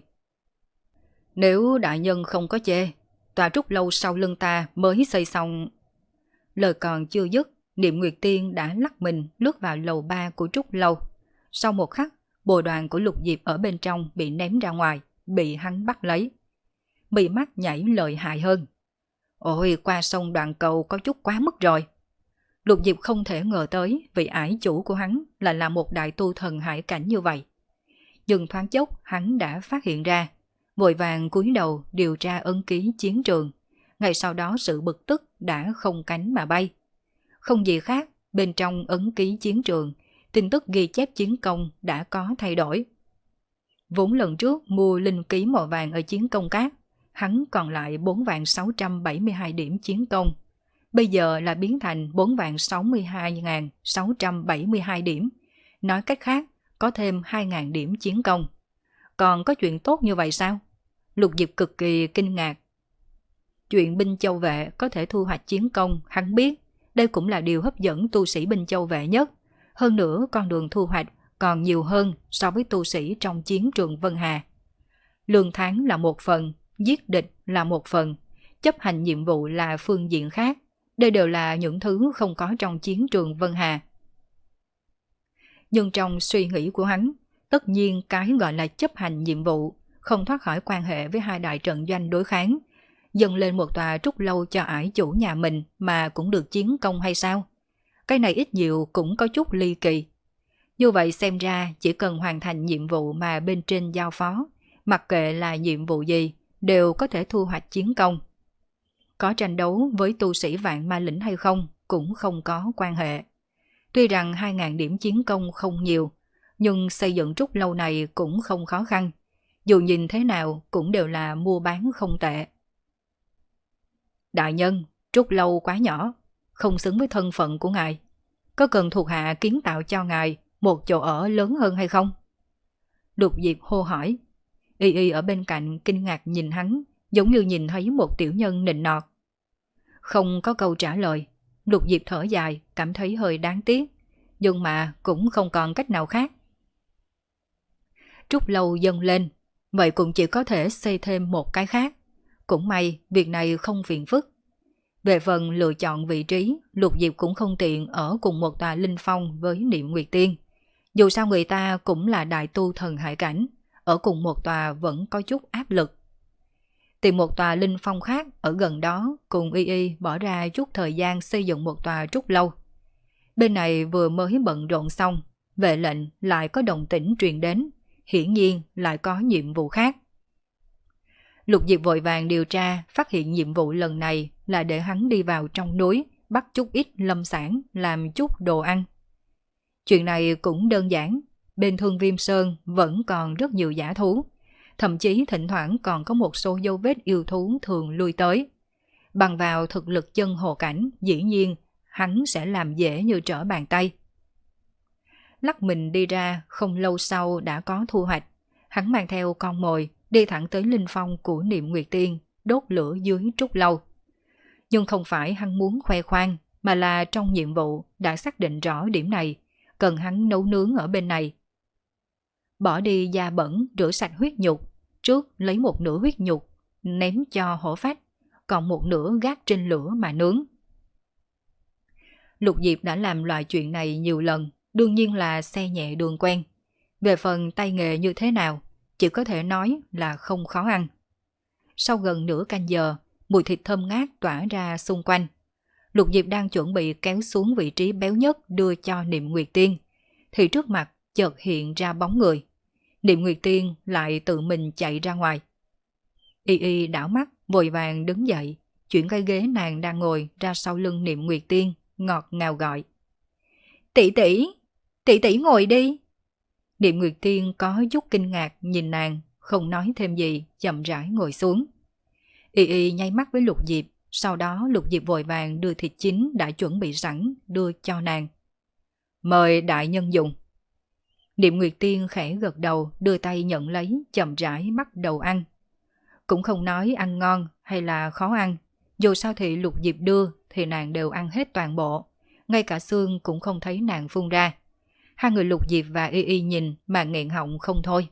Nếu đại nhân không có chê, tòa Trúc Lâu sau lưng ta mới xây xong. Lời còn chưa dứt, Niệm Nguyệt Tiên đã lắc mình lướt vào lầu ba của Trúc Lâu. Sau một khắc, bồ đoàn của Lục Diệp ở bên trong bị ném ra ngoài, bị hắn bắt lấy. Bị mắt nhảy lợi hại hơn. Ôi, qua sông Đoạn Cầu có chút quá mức rồi. Lục Diệp không thể ngờ tới vị ải chủ của hắn là là một đại tu thần hải cảnh như vậy. Nhưng thoáng chốc hắn đã phát hiện ra, vội vàng cúi đầu điều tra ấn ký chiến trường. Ngày sau đó sự bực tức đã không cánh mà bay. Không gì khác, bên trong ấn ký chiến trường, tin tức ghi chép chiến công đã có thay đổi. Vốn lần trước mua linh ký màu vàng ở chiến công cát, hắn còn lại bốn vạn sáu trăm bảy mươi hai điểm chiến công. Bây giờ là biến thành bốn vạn sáu mươi hai nghìn sáu trăm bảy mươi hai điểm. Nói cách khác, có thêm hai nghìn điểm chiến công. Còn có chuyện tốt như vậy sao? Lục Diệp cực kỳ kinh ngạc. Chuyện binh châu vệ có thể thu hoạch chiến công, hắn biết. Đây cũng là điều hấp dẫn tu sĩ binh châu vệ nhất. Hơn nữa, con đường thu hoạch còn nhiều hơn so với tu sĩ trong chiến trường Vân Hà. Lương tháng là một phần, giết địch là một phần, chấp hành nhiệm vụ là phương diện khác. Đây đều là những thứ không có trong chiến trường Vân Hà. Nhưng trong suy nghĩ của hắn, tất nhiên cái gọi là chấp hành nhiệm vụ không thoát khỏi quan hệ với hai đại trận doanh đối kháng. Dâng lên một tòa Trúc Lâu cho ải chủ nhà mình mà cũng được chiến công hay sao? Cái này ít nhiều cũng có chút ly kỳ. Như vậy xem ra chỉ cần hoàn thành nhiệm vụ mà bên trên giao phó, mặc kệ là nhiệm vụ gì, đều có thể thu hoạch chiến công. Có tranh đấu với tu sĩ vạn ma lĩnh hay không cũng không có quan hệ. Tuy rằng hai nghìn điểm chiến công không nhiều, nhưng xây dựng Trúc Lâu này cũng không khó khăn. Dù nhìn thế nào cũng đều là mua bán không tệ. Đại nhân, Trúc Lâu quá nhỏ, không xứng với thân phận của ngài. Có cần thuộc hạ kiến tạo cho ngài một chỗ ở lớn hơn hay không? Lục Diệp hô hỏi. Y Y ở bên cạnh kinh ngạc nhìn hắn, giống như nhìn thấy một tiểu nhân nịnh nọt. Không có câu trả lời, Lục Diệp thở dài, cảm thấy hơi đáng tiếc, nhưng mà cũng không còn cách nào khác. Trúc Lâu dâng lên, vậy cũng chỉ có thể xây thêm một cái khác. Cũng may việc này không phiền phức. Về phần lựa chọn vị trí, Lục Diệp cũng không tiện ở cùng một tòa linh phong với Niệm Nguyệt Tiên. Dù sao người ta cũng là đại tu thần hải cảnh, ở cùng một tòa vẫn có chút áp lực. Tìm một tòa linh phong khác ở gần đó, cùng Y Y bỏ ra chút thời gian xây dựng một tòa Trúc Lâu. Bên này vừa mới bận rộn xong, vệ lệnh lại có động tĩnh truyền đến, hiển nhiên lại có nhiệm vụ khác. Lục Diệp vội vàng điều tra, phát hiện nhiệm vụ lần này là để hắn đi vào trong núi, bắt chút ít lâm sản, làm chút đồ ăn. Chuyện này cũng đơn giản, bên Thương Viêm Sơn vẫn còn rất nhiều dã thú, thậm chí thỉnh thoảng còn có một số dấu vết yêu thú thường lui tới. Bằng vào thực lực chân hồ cảnh, dĩ nhiên hắn sẽ làm dễ như trở bàn tay. Lắc mình đi ra, không lâu sau đã có thu hoạch. Hắn mang theo con mồi, đi thẳng tới linh phong của Niệm Nguyệt Tiên, đốt lửa dưới Trúc Lâu. Nhưng không phải hắn muốn khoe khoang, mà là trong nhiệm vụ đã xác định rõ điểm này, cần hắn nấu nướng ở bên này. Bỏ đi da bẩn, rửa sạch huyết nhục, trước lấy một nửa huyết nhục, ném cho hổ phách, còn một nửa gác trên lửa mà nướng. Lục Diệp đã làm loại chuyện này nhiều lần, đương nhiên là xe nhẹ đường quen. Về phần tay nghề như thế nào, chỉ có thể nói là không khó ăn. Sau gần nửa canh giờ, mùi thịt thơm ngát tỏa ra xung quanh. Lục Diệp đang chuẩn bị kéo xuống vị trí béo nhất đưa cho Niệm Nguyệt Tiên, thì trước mặt chợt hiện ra bóng người. Niệm Nguyệt Tiên lại tự mình chạy ra ngoài. Y Y đảo mắt, vội vàng đứng dậy, chuyển cái ghế nàng đang ngồi ra sau lưng Niệm Nguyệt Tiên, ngọt ngào gọi. Tỷ tỷ, tỷ tỷ ngồi đi. Niệm Nguyệt Tiên có chút kinh ngạc nhìn nàng, không nói thêm gì, chậm rãi ngồi xuống. Y Y nháy mắt với Lục Diệp, sau đó Lục Diệp vội vàng đưa thịt chín đã chuẩn bị sẵn đưa cho nàng. Mời đại nhân dùng. Niệm Nguyệt Tiên khẽ gật đầu, đưa tay nhận lấy, chậm rãi bắt đầu ăn. Cũng không nói ăn ngon hay là khó ăn, dù sao thì Lục Diệp đưa thì nàng đều ăn hết toàn bộ, ngay cả xương cũng không thấy nàng phun ra. Hai người Lục Diệp và Y Y nhìn mà nghẹn họng không thôi.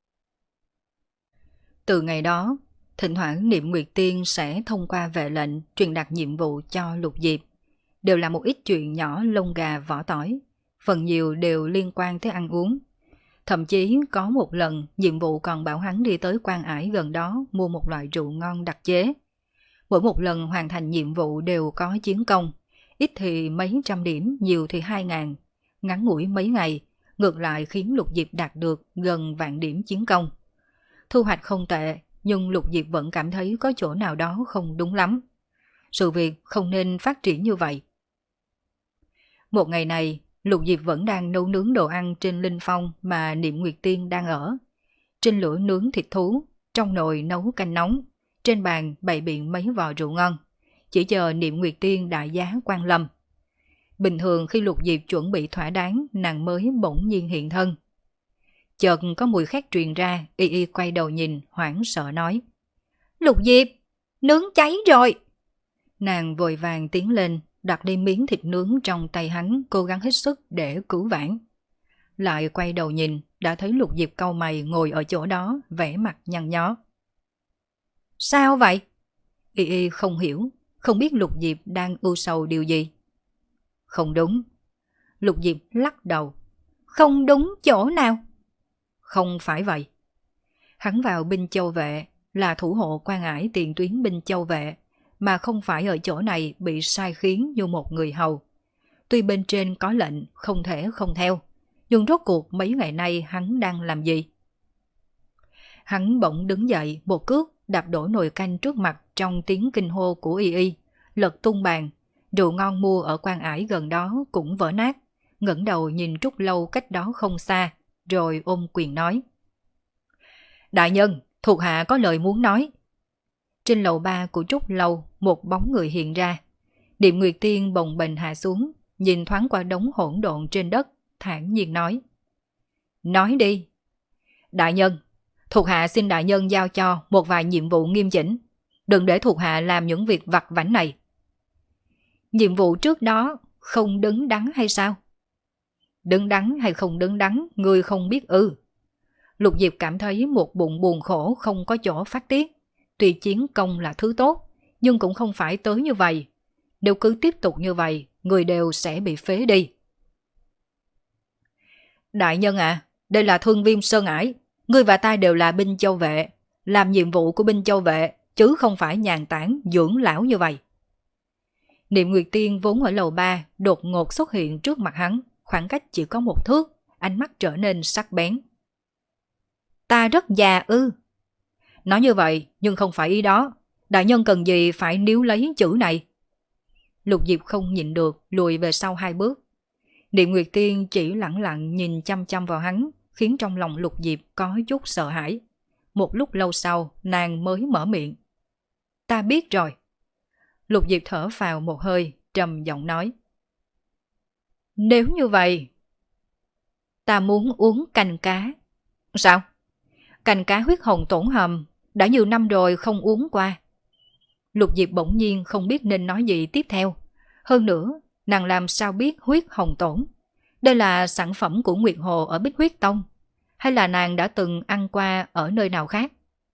Từ ngày đó, thỉnh thoảng Niệm Nguyệt Tiên sẽ thông qua vệ lệnh truyền đạt nhiệm vụ cho Lục Diệp. Đều là một ít chuyện nhỏ lông gà vỏ tỏi, phần nhiều đều liên quan tới ăn uống. Thậm chí có một lần nhiệm vụ còn bảo hắn đi tới Quan Ải gần đó mua một loại rượu ngon đặc chế. Mỗi một lần hoàn thành nhiệm vụ đều có chiến công, ít thì mấy trăm điểm, nhiều thì hai ngàn. Ngắn ngủi mấy ngày, ngược lại khiến Lục Diệp đạt được gần vạn điểm chiến công. Thu hoạch không tệ, nhưng Lục Diệp vẫn cảm thấy có chỗ nào đó không đúng lắm. Sự việc không nên phát triển như vậy. Một ngày này, Lục Diệp vẫn đang nấu nướng đồ ăn trên linh phong mà Niệm Nguyệt Tiên đang ở. Trên lửa nướng thịt thú, trong nồi nấu canh nóng, trên bàn bày biện mấy vò rượu ngon. Chỉ chờ Niệm Nguyệt Tiên đại giá quan lâm. Bình thường khi Lục Diệp chuẩn bị thỏa đáng, nàng mới bỗng nhiên hiện thân. Chợt có mùi khét truyền ra, Y Y quay đầu nhìn, hoảng sợ nói. Lục Diệp, nướng cháy rồi. Nàng vội vàng tiến lên, đặt đi miếng thịt nướng trong tay hắn, cố gắng hết sức để cứu vãn. Lại quay đầu nhìn, đã thấy Lục Diệp cau mày ngồi ở chỗ đó, vẻ mặt nhăn nhó. Sao vậy? Y Y không hiểu, không biết Lục Diệp đang ưu sầu điều gì. Không đúng. Lục Diệp lắc đầu. Không đúng chỗ nào? Không phải vậy. Hắn vào binh châu vệ, là thủ hộ Quan Ải tiền tuyến binh châu vệ, mà không phải ở chỗ này bị sai khiến như một người hầu. Tuy bên trên có lệnh không thể không theo, nhưng rốt cuộc mấy ngày nay hắn đang làm gì? Hắn bỗng đứng dậy, một cước đạp đổ nồi canh trước mặt trong tiếng kinh hô của Y Y, lật tung bàn, rượu ngon mua ở Quan Ải gần đó cũng vỡ nát, ngẩng đầu nhìn Trúc Lâu cách đó không xa, rồi ôm quyền nói. Đại nhân, thuộc hạ có lời muốn nói. Trên lầu ba của Trúc Lâu, một bóng người hiện ra. Niệm Nguyệt Tiên bồng bềnh hạ xuống, nhìn thoáng qua đống hỗn độn trên đất, thản nhiên nói. Nói đi. Đại nhân, thuộc hạ xin đại nhân giao cho một vài nhiệm vụ nghiêm chỉnh. Đừng để thuộc hạ làm những việc vặt vãnh này. Nhiệm vụ trước đó không đứng đắn hay sao? Đứng đắn hay không đứng đắn, ngươi không biết ư. Lục Diệp cảm thấy một bụng buồn khổ không có chỗ phát tiết. Tuy chiến công là thứ tốt, nhưng cũng không phải tới như vậy. Nếu cứ tiếp tục như vậy, người đều sẽ bị phế đi. Đại nhân à, đây là Thương Viêm Sơn Ải. Ngươi và ta đều là binh châu vệ. Làm nhiệm vụ của binh châu vệ, chứ không phải nhàn tản dưỡng lão như vậy. Niệm Nguyệt Tiên vốn ở lầu ba, đột ngột xuất hiện trước mặt hắn, khoảng cách chỉ có một thước, ánh mắt trở nên sắc bén. Ta rất già ư? Nói như vậy, nhưng không phải ý đó. Đại nhân cần gì phải níu lấy chữ này? Lục Diệp không nhịn được, lùi về sau hai bước. Niệm Nguyệt Tiên chỉ lẳng lặng nhìn chăm chăm vào hắn, khiến trong lòng Lục Diệp có chút sợ hãi. Một lúc lâu sau, nàng mới mở miệng. Ta biết rồi. Lục Diệp thở phào một hơi, trầm giọng nói. Nếu như vậy, ta muốn uống canh cá. Sao? Canh cá huyết hồng tổn hầm, đã nhiều năm rồi không uống qua. Lục Diệp bỗng nhiên không biết nên nói gì tiếp theo. Hơn nữa, nàng làm sao biết huyết hồng tổn? Đây là sản phẩm của Nguyệt Hồ ở Bích Huyết Tông, hay là nàng đã từng ăn qua ở nơi nào khác?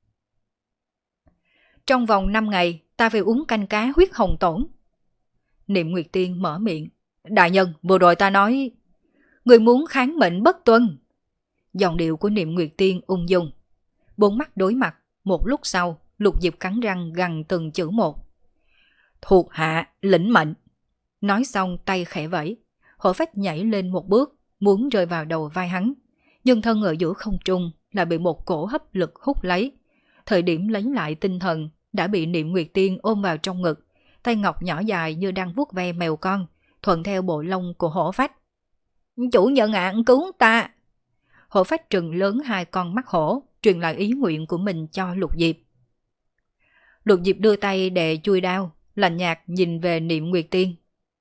Trong vòng năm ngày, ta phải uống canh cá huyết hồng tổn. Niệm Nguyệt Tiên mở miệng. Đại nhân, vừa rồi ta nói, người muốn kháng mệnh bất tuân. Giọng điệu của Niệm Nguyệt Tiên ung dung. Bốn mắt đối mặt, một lúc sau, Lục Diệp cắn răng gằn từng chữ một. Thuộc hạ, lĩnh mệnh. Nói xong tay khẽ vẫy, hổ phách nhảy lên một bước, muốn rơi vào đầu vai hắn. Nhưng thân ở giữa không trung, là bị một cổ hấp lực hút lấy. Thời điểm lấy lại tinh thần, đã bị Niệm Nguyệt Tiên ôm vào trong ngực, tay ngọc nhỏ dài như đang vuốt ve mèo con, thuận theo bộ lông của hổ phách. Chủ nhân ạ, à, cứu ta! Hổ phách trừng lớn hai con mắt hổ, truyền lại ý nguyện của mình cho Lục Diệp. Lục Diệp đưa tay đè chui đao, lạnh nhạt nhìn về Niệm Nguyệt Tiên.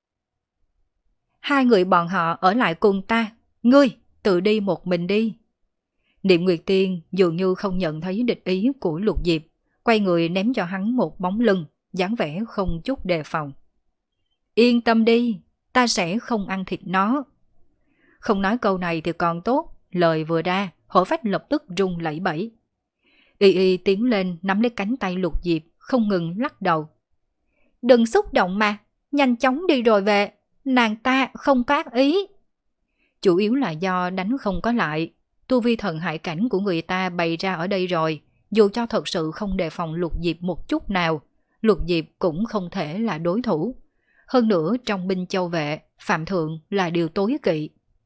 Hai người bọn họ ở lại cùng ta, ngươi tự đi một mình đi. Niệm Nguyệt Tiên dường như không nhận thấy địch ý của Lục Diệp, quay người ném cho hắn một bóng lưng, dáng vẻ không chút đề phòng. Yên tâm đi, ta sẽ không ăn thịt nó. Không nói câu này thì còn tốt, lời vừa ra, hổ phách lập tức run lẩy bẩy. Y Y tiến lên nắm lấy cánh tay Lục Diệp, không ngừng lắc đầu. Đừng xúc động mà, nhanh chóng đi rồi về, nàng ta không có ác ý. Chủ yếu là do đánh không có lại, tu vi thần hải cảnh của người ta bày ra ở đây rồi, dù cho thật sự không đề phòng Lục Diệp một chút nào, Lục Diệp cũng không thể là đối thủ. Hơn nữa trong binh châu vệ, phạm thượng là điều tối kỵ.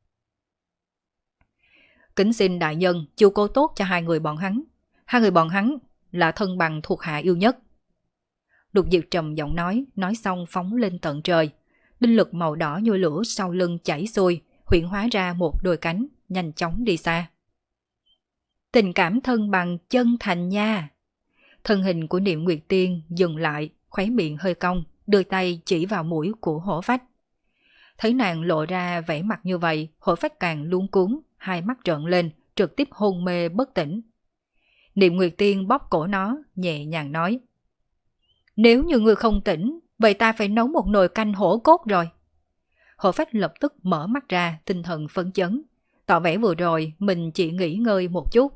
Kính xin đại nhân chiếu cố tốt cho hai người bọn hắn. Hai người bọn hắn là thân bằng thuộc hạ yêu nhất. Lục Diệp trầm giọng nói, nói xong phóng lên tận trời. Linh lực màu đỏ như lửa sau lưng chảy xuôi, huyễn hóa ra một đôi cánh, nhanh chóng đi xa. Tình cảm thân bằng chân thành nha. Thân hình của Niệm Nguyệt Tiên dừng lại, khóe miệng hơi cong, đưa tay chỉ vào mũi của hổ phách. Thấy nàng lộ ra vẻ mặt như vậy, hổ phách càng luống cuống, hai mắt trợn lên, trực tiếp hôn mê bất tỉnh. Niệm Nguyệt Tiên bóp cổ nó, nhẹ nhàng nói. Nếu như ngươi không tỉnh, vậy ta phải nấu một nồi canh hổ cốt rồi. Hổ phách lập tức mở mắt ra, tinh thần phấn chấn, tỏ vẻ vừa rồi mình chỉ nghỉ ngơi một chút.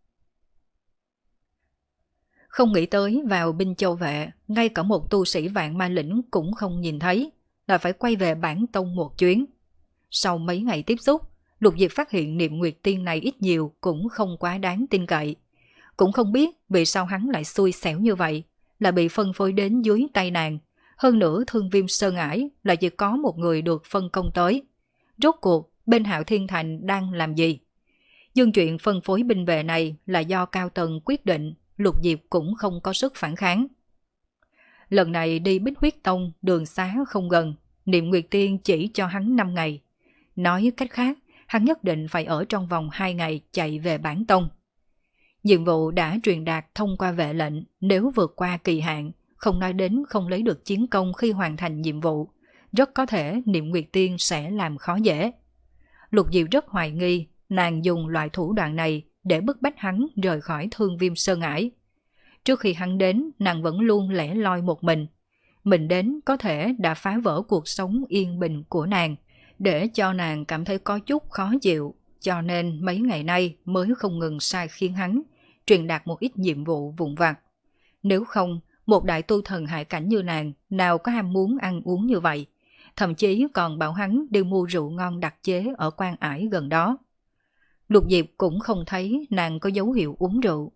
Không nghĩ tới vào binh châu vệ, ngay cả một tu sĩ vạn ma lĩnh cũng không nhìn thấy, là phải quay về bản tông một chuyến. Sau mấy ngày tiếp xúc, Lục Diệp phát hiện Niệm Nguyệt Tiên này ít nhiều cũng không quá đáng tin cậy. Cũng không biết vì sao hắn lại xui xẻo như vậy, là bị phân phối đến dưới tay nàng. Hơn nữa Thương Viêm Sơn Ải là chỉ có một người được phân công tới. Rốt cuộc bên Hạo Thiên Thành đang làm gì? Dương chuyện phân phối binh vệ này là do Cao Tần quyết định, Lục Diệp cũng không có sức phản kháng. Lần này đi Bích Huyết Tông đường xá không gần, Niệm Nguyệt Tiên chỉ cho hắn năm ngày. Nói cách khác, hắn nhất định phải ở trong vòng hai ngày chạy về bản tông. Nhiệm vụ đã truyền đạt thông qua vệ lệnh, nếu vượt qua kỳ hạn, không nói đến không lấy được chiến công khi hoàn thành nhiệm vụ, rất có thể Niệm Nguyệt Tiên sẽ làm khó dễ. Lục Diệp rất hoài nghi nàng dùng loại thủ đoạn này để bức bách hắn rời khỏi Thương Viêm Sơn Ải. Trước khi hắn đến, nàng vẫn luôn lẻ loi một mình. Mình đến có thể đã phá vỡ cuộc sống yên bình của nàng, để cho nàng cảm thấy có chút khó chịu, cho nên mấy ngày nay mới không ngừng sai khiến hắn, truyền đạt một ít nhiệm vụ vụn vặt. Nếu không, một đại tu thần hải cảnh như nàng nào có ham muốn ăn uống như vậy, thậm chí còn bảo hắn đi mua rượu ngon đặc chế ở Quan Ải gần đó. Lục Diệp cũng không thấy nàng có dấu hiệu uống rượu.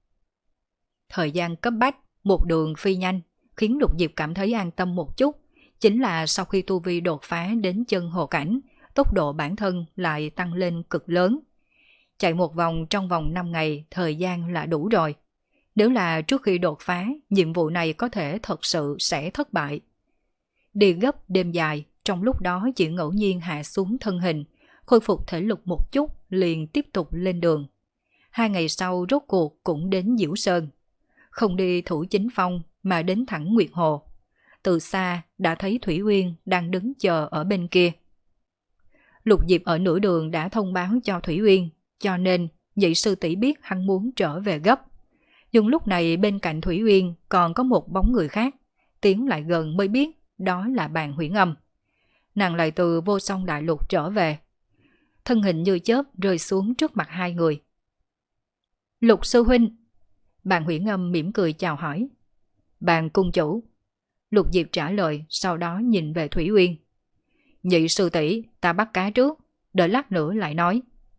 Thời gian cấp bách, một đường phi nhanh, khiến Lục Diệp cảm thấy an tâm một chút, chính là sau khi tu vi đột phá đến chân hồ cảnh, tốc độ bản thân lại tăng lên cực lớn. Chạy một vòng trong vòng năm ngày, thời gian là đủ rồi. Nếu là trước khi đột phá, nhiệm vụ này có thể thật sự sẽ thất bại. Đi gấp đêm dài, trong lúc đó chỉ ngẫu nhiên hạ xuống thân hình, khôi phục thể lực một chút, liền tiếp tục lên đường. Hai ngày sau rốt cuộc cũng đến Diễu Sơn. Không đi Thủ Chính Phong mà đến thẳng Nguyệt Hồ. Từ xa đã thấy Thủy Uyên đang đứng chờ ở bên kia. Lục Diệp ở nửa đường đã thông báo cho Thủy Uyên, cho nên nhị sư tỷ biết hắn muốn trở về gấp. Nhưng lúc này bên cạnh Thủy Uyên còn có một bóng người khác, tiến lại gần mới biết đó là Bàn Huyễn Âm. Nàng lại từ Vô Song Đại Lục trở về. Thân hình như chớp rơi xuống trước mặt hai người. Lục sư huynh. Bàn Huyễn Âm mỉm cười chào hỏi. Bàn cung chủ. Lục Diệp trả lời, sau đó nhìn về Thủy Uyên. Nhị sư tỷ, ta bắt cá trước, đợi lát nữa lại nói.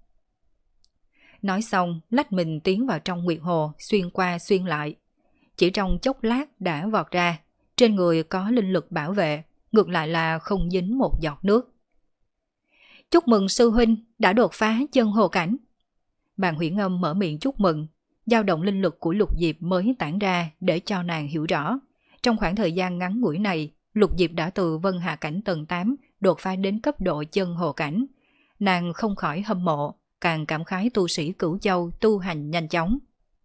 Nói xong, lách mình tiến vào trong Nguyệt Hồ, xuyên qua xuyên lại. Chỉ trong chốc lát đã vọt ra, trên người có linh lực bảo vệ, ngược lại là không dính một giọt nước. Chúc mừng sư huynh đã đột phá chân hồ cảnh. Bàn Huyễn Âm mở miệng chúc mừng, dao động linh lực của Lục Diệp mới tản ra để cho nàng hiểu rõ. Trong khoảng thời gian ngắn ngủi này, Lục Diệp đã từ Vân Hà cảnh tầng tám đột phá đến cấp độ chân hồ cảnh. Nàng không khỏi hâm mộ, càng cảm khái tu sĩ Cửu Châu tu hành nhanh chóng.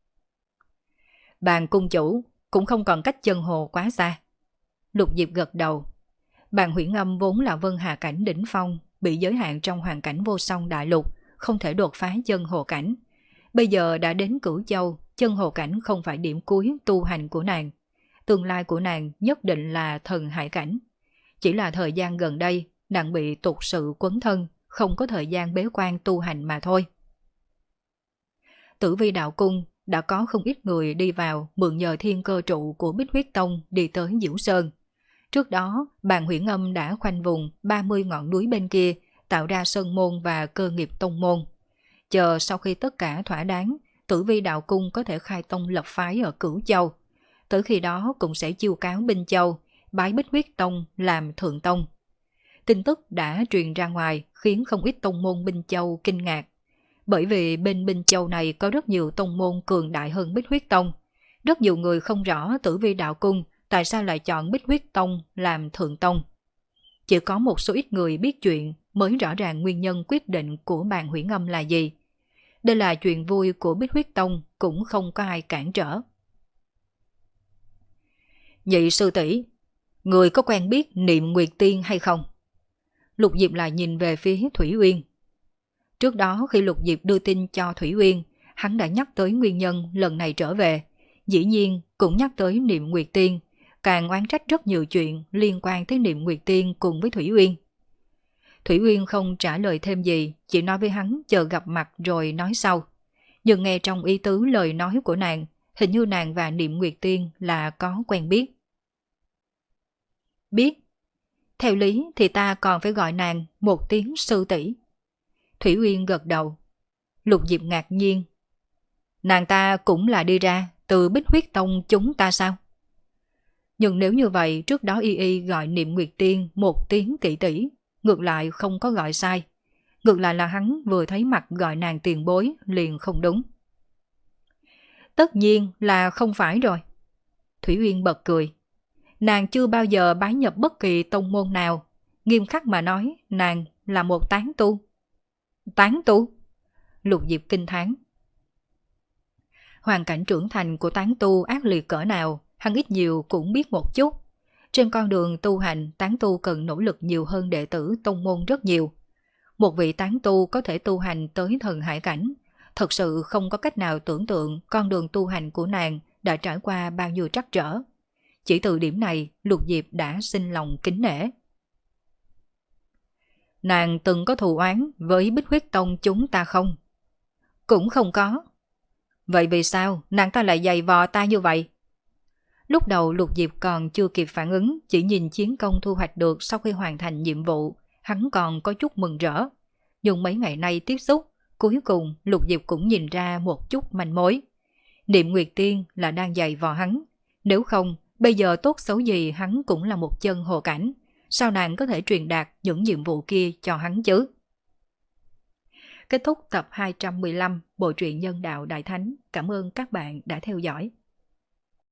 Bàn cung chủ cũng không còn cách chân hồ quá xa. Lục Diệp gật đầu. Bàn Huyễn Âm vốn là Vân Hà cảnh đỉnh phong, bị giới hạn trong hoàn cảnh vô song đại lục, không thể đột phá chân hồ cảnh. Bây giờ đã đến Cửu Châu, chân hồ cảnh không phải điểm cuối tu hành của nàng. Tương lai của nàng nhất định là thần hải cảnh. Chỉ là thời gian gần đây, nàng bị tục sự quấn thân, không có thời gian bế quan tu hành mà thôi. Tử Vi đạo cung đã có không ít người đi vào mượn nhờ thiên cơ trụ của Bích Huyết Tông đi tới Diễu Sơn. Trước đó, Bàn Huyễn Âm đã khoanh vùng ba mươi ngọn núi bên kia, tạo ra sơn môn và cơ nghiệp tông môn. Chờ sau khi tất cả thỏa đáng, Tử Vi đạo cung có thể khai tông lập phái ở Cửu Châu. Tới khi đó cũng sẽ chiêu cáo Binh Châu, bái Bích Huyết Tông làm thượng tông. Tin tức đã truyền ra ngoài khiến không ít tông môn Binh Châu kinh ngạc. Bởi vì bên Binh Châu này có rất nhiều tông môn cường đại hơn Bích Huyết Tông. Rất nhiều người không rõ Tử Vi đạo cung tại sao lại chọn Bích Huyết Tông làm thượng tông. Chỉ có một số ít người biết chuyện mới rõ ràng nguyên nhân quyết định của Bàn Huyễn Âm là gì. Đây là chuyện vui của Bích Huyết Tông, cũng không có ai cản trở. Nhị sư tỷ, người có quen biết Niệm Nguyệt Tiên hay không? Lục Diệp lại nhìn về phía Thủy Uyên. Trước đó khi Lục Diệp đưa tin cho Thủy Uyên, hắn đã nhắc tới nguyên nhân lần này trở về. Dĩ nhiên cũng nhắc tới Niệm Nguyệt Tiên, càng oán trách rất nhiều chuyện liên quan tới Niệm Nguyệt Tiên cùng với Thủy Uyên. Thủy Uyên không trả lời thêm gì, chỉ nói với hắn chờ gặp mặt rồi nói sau. Nhưng nghe trong ý tứ lời nói của nàng, hình như nàng và Niệm Nguyệt Tiên là có quen biết. Biết. Theo lý thì ta còn phải gọi nàng một tiếng sư tỷ. Thủy Uyên gật đầu. Lục Diệp ngạc nhiên. Nàng ta cũng là đi ra từ Bích Huyết Tông chúng ta sao? Nhưng nếu như vậy trước đó y y gọi Niệm Nguyệt Tiên một tiếng tỷ tỷ, ngược lại không có gọi sai. Ngược lại là hắn vừa thấy mặt gọi nàng tiền bối liền không đúng. Tất nhiên là không phải rồi. Thủy Uyên bật cười. Nàng chưa bao giờ bái nhập bất kỳ tông môn nào. Nghiêm khắc mà nói, nàng là một tán tu. Tán tu? Lục Diệp kinh thán. Hoàn cảnh trưởng thành của tán tu ác liệt cỡ nào, hắn ít nhiều cũng biết một chút. Trên con đường tu hành, tán tu cần nỗ lực nhiều hơn đệ tử tông môn rất nhiều. Một vị tán tu có thể tu hành tới thần hải cảnh. Thật sự không có cách nào tưởng tượng con đường tu hành của nàng đã trải qua bao nhiêu trắc trở. Chỉ từ điểm này, Lục Diệp đã sinh lòng kính nể. Nàng từng có thù oán với Bích Huyết Tông chúng ta không? Cũng không có. Vậy vì sao nàng ta lại giày vò ta như vậy? Lúc đầu Lục Diệp còn chưa kịp phản ứng, chỉ nhìn chiến công thu hoạch được sau khi hoàn thành nhiệm vụ, hắn còn có chút mừng rỡ. Nhưng mấy ngày nay tiếp xúc, cuối cùng Lục Diệp cũng nhìn ra một chút manh mối. Niệm Nguyệt Tiên là đang giày vò hắn. Nếu không, bây giờ tốt xấu gì hắn cũng là một chân hồ cảnh. Sao nàng có thể truyền đạt những nhiệm vụ kia cho hắn chứ? Kết thúc tập hai trăm mười lăm Bộ truyện Nhân Đạo Đại Thánh. Cảm ơn các bạn đã theo dõi.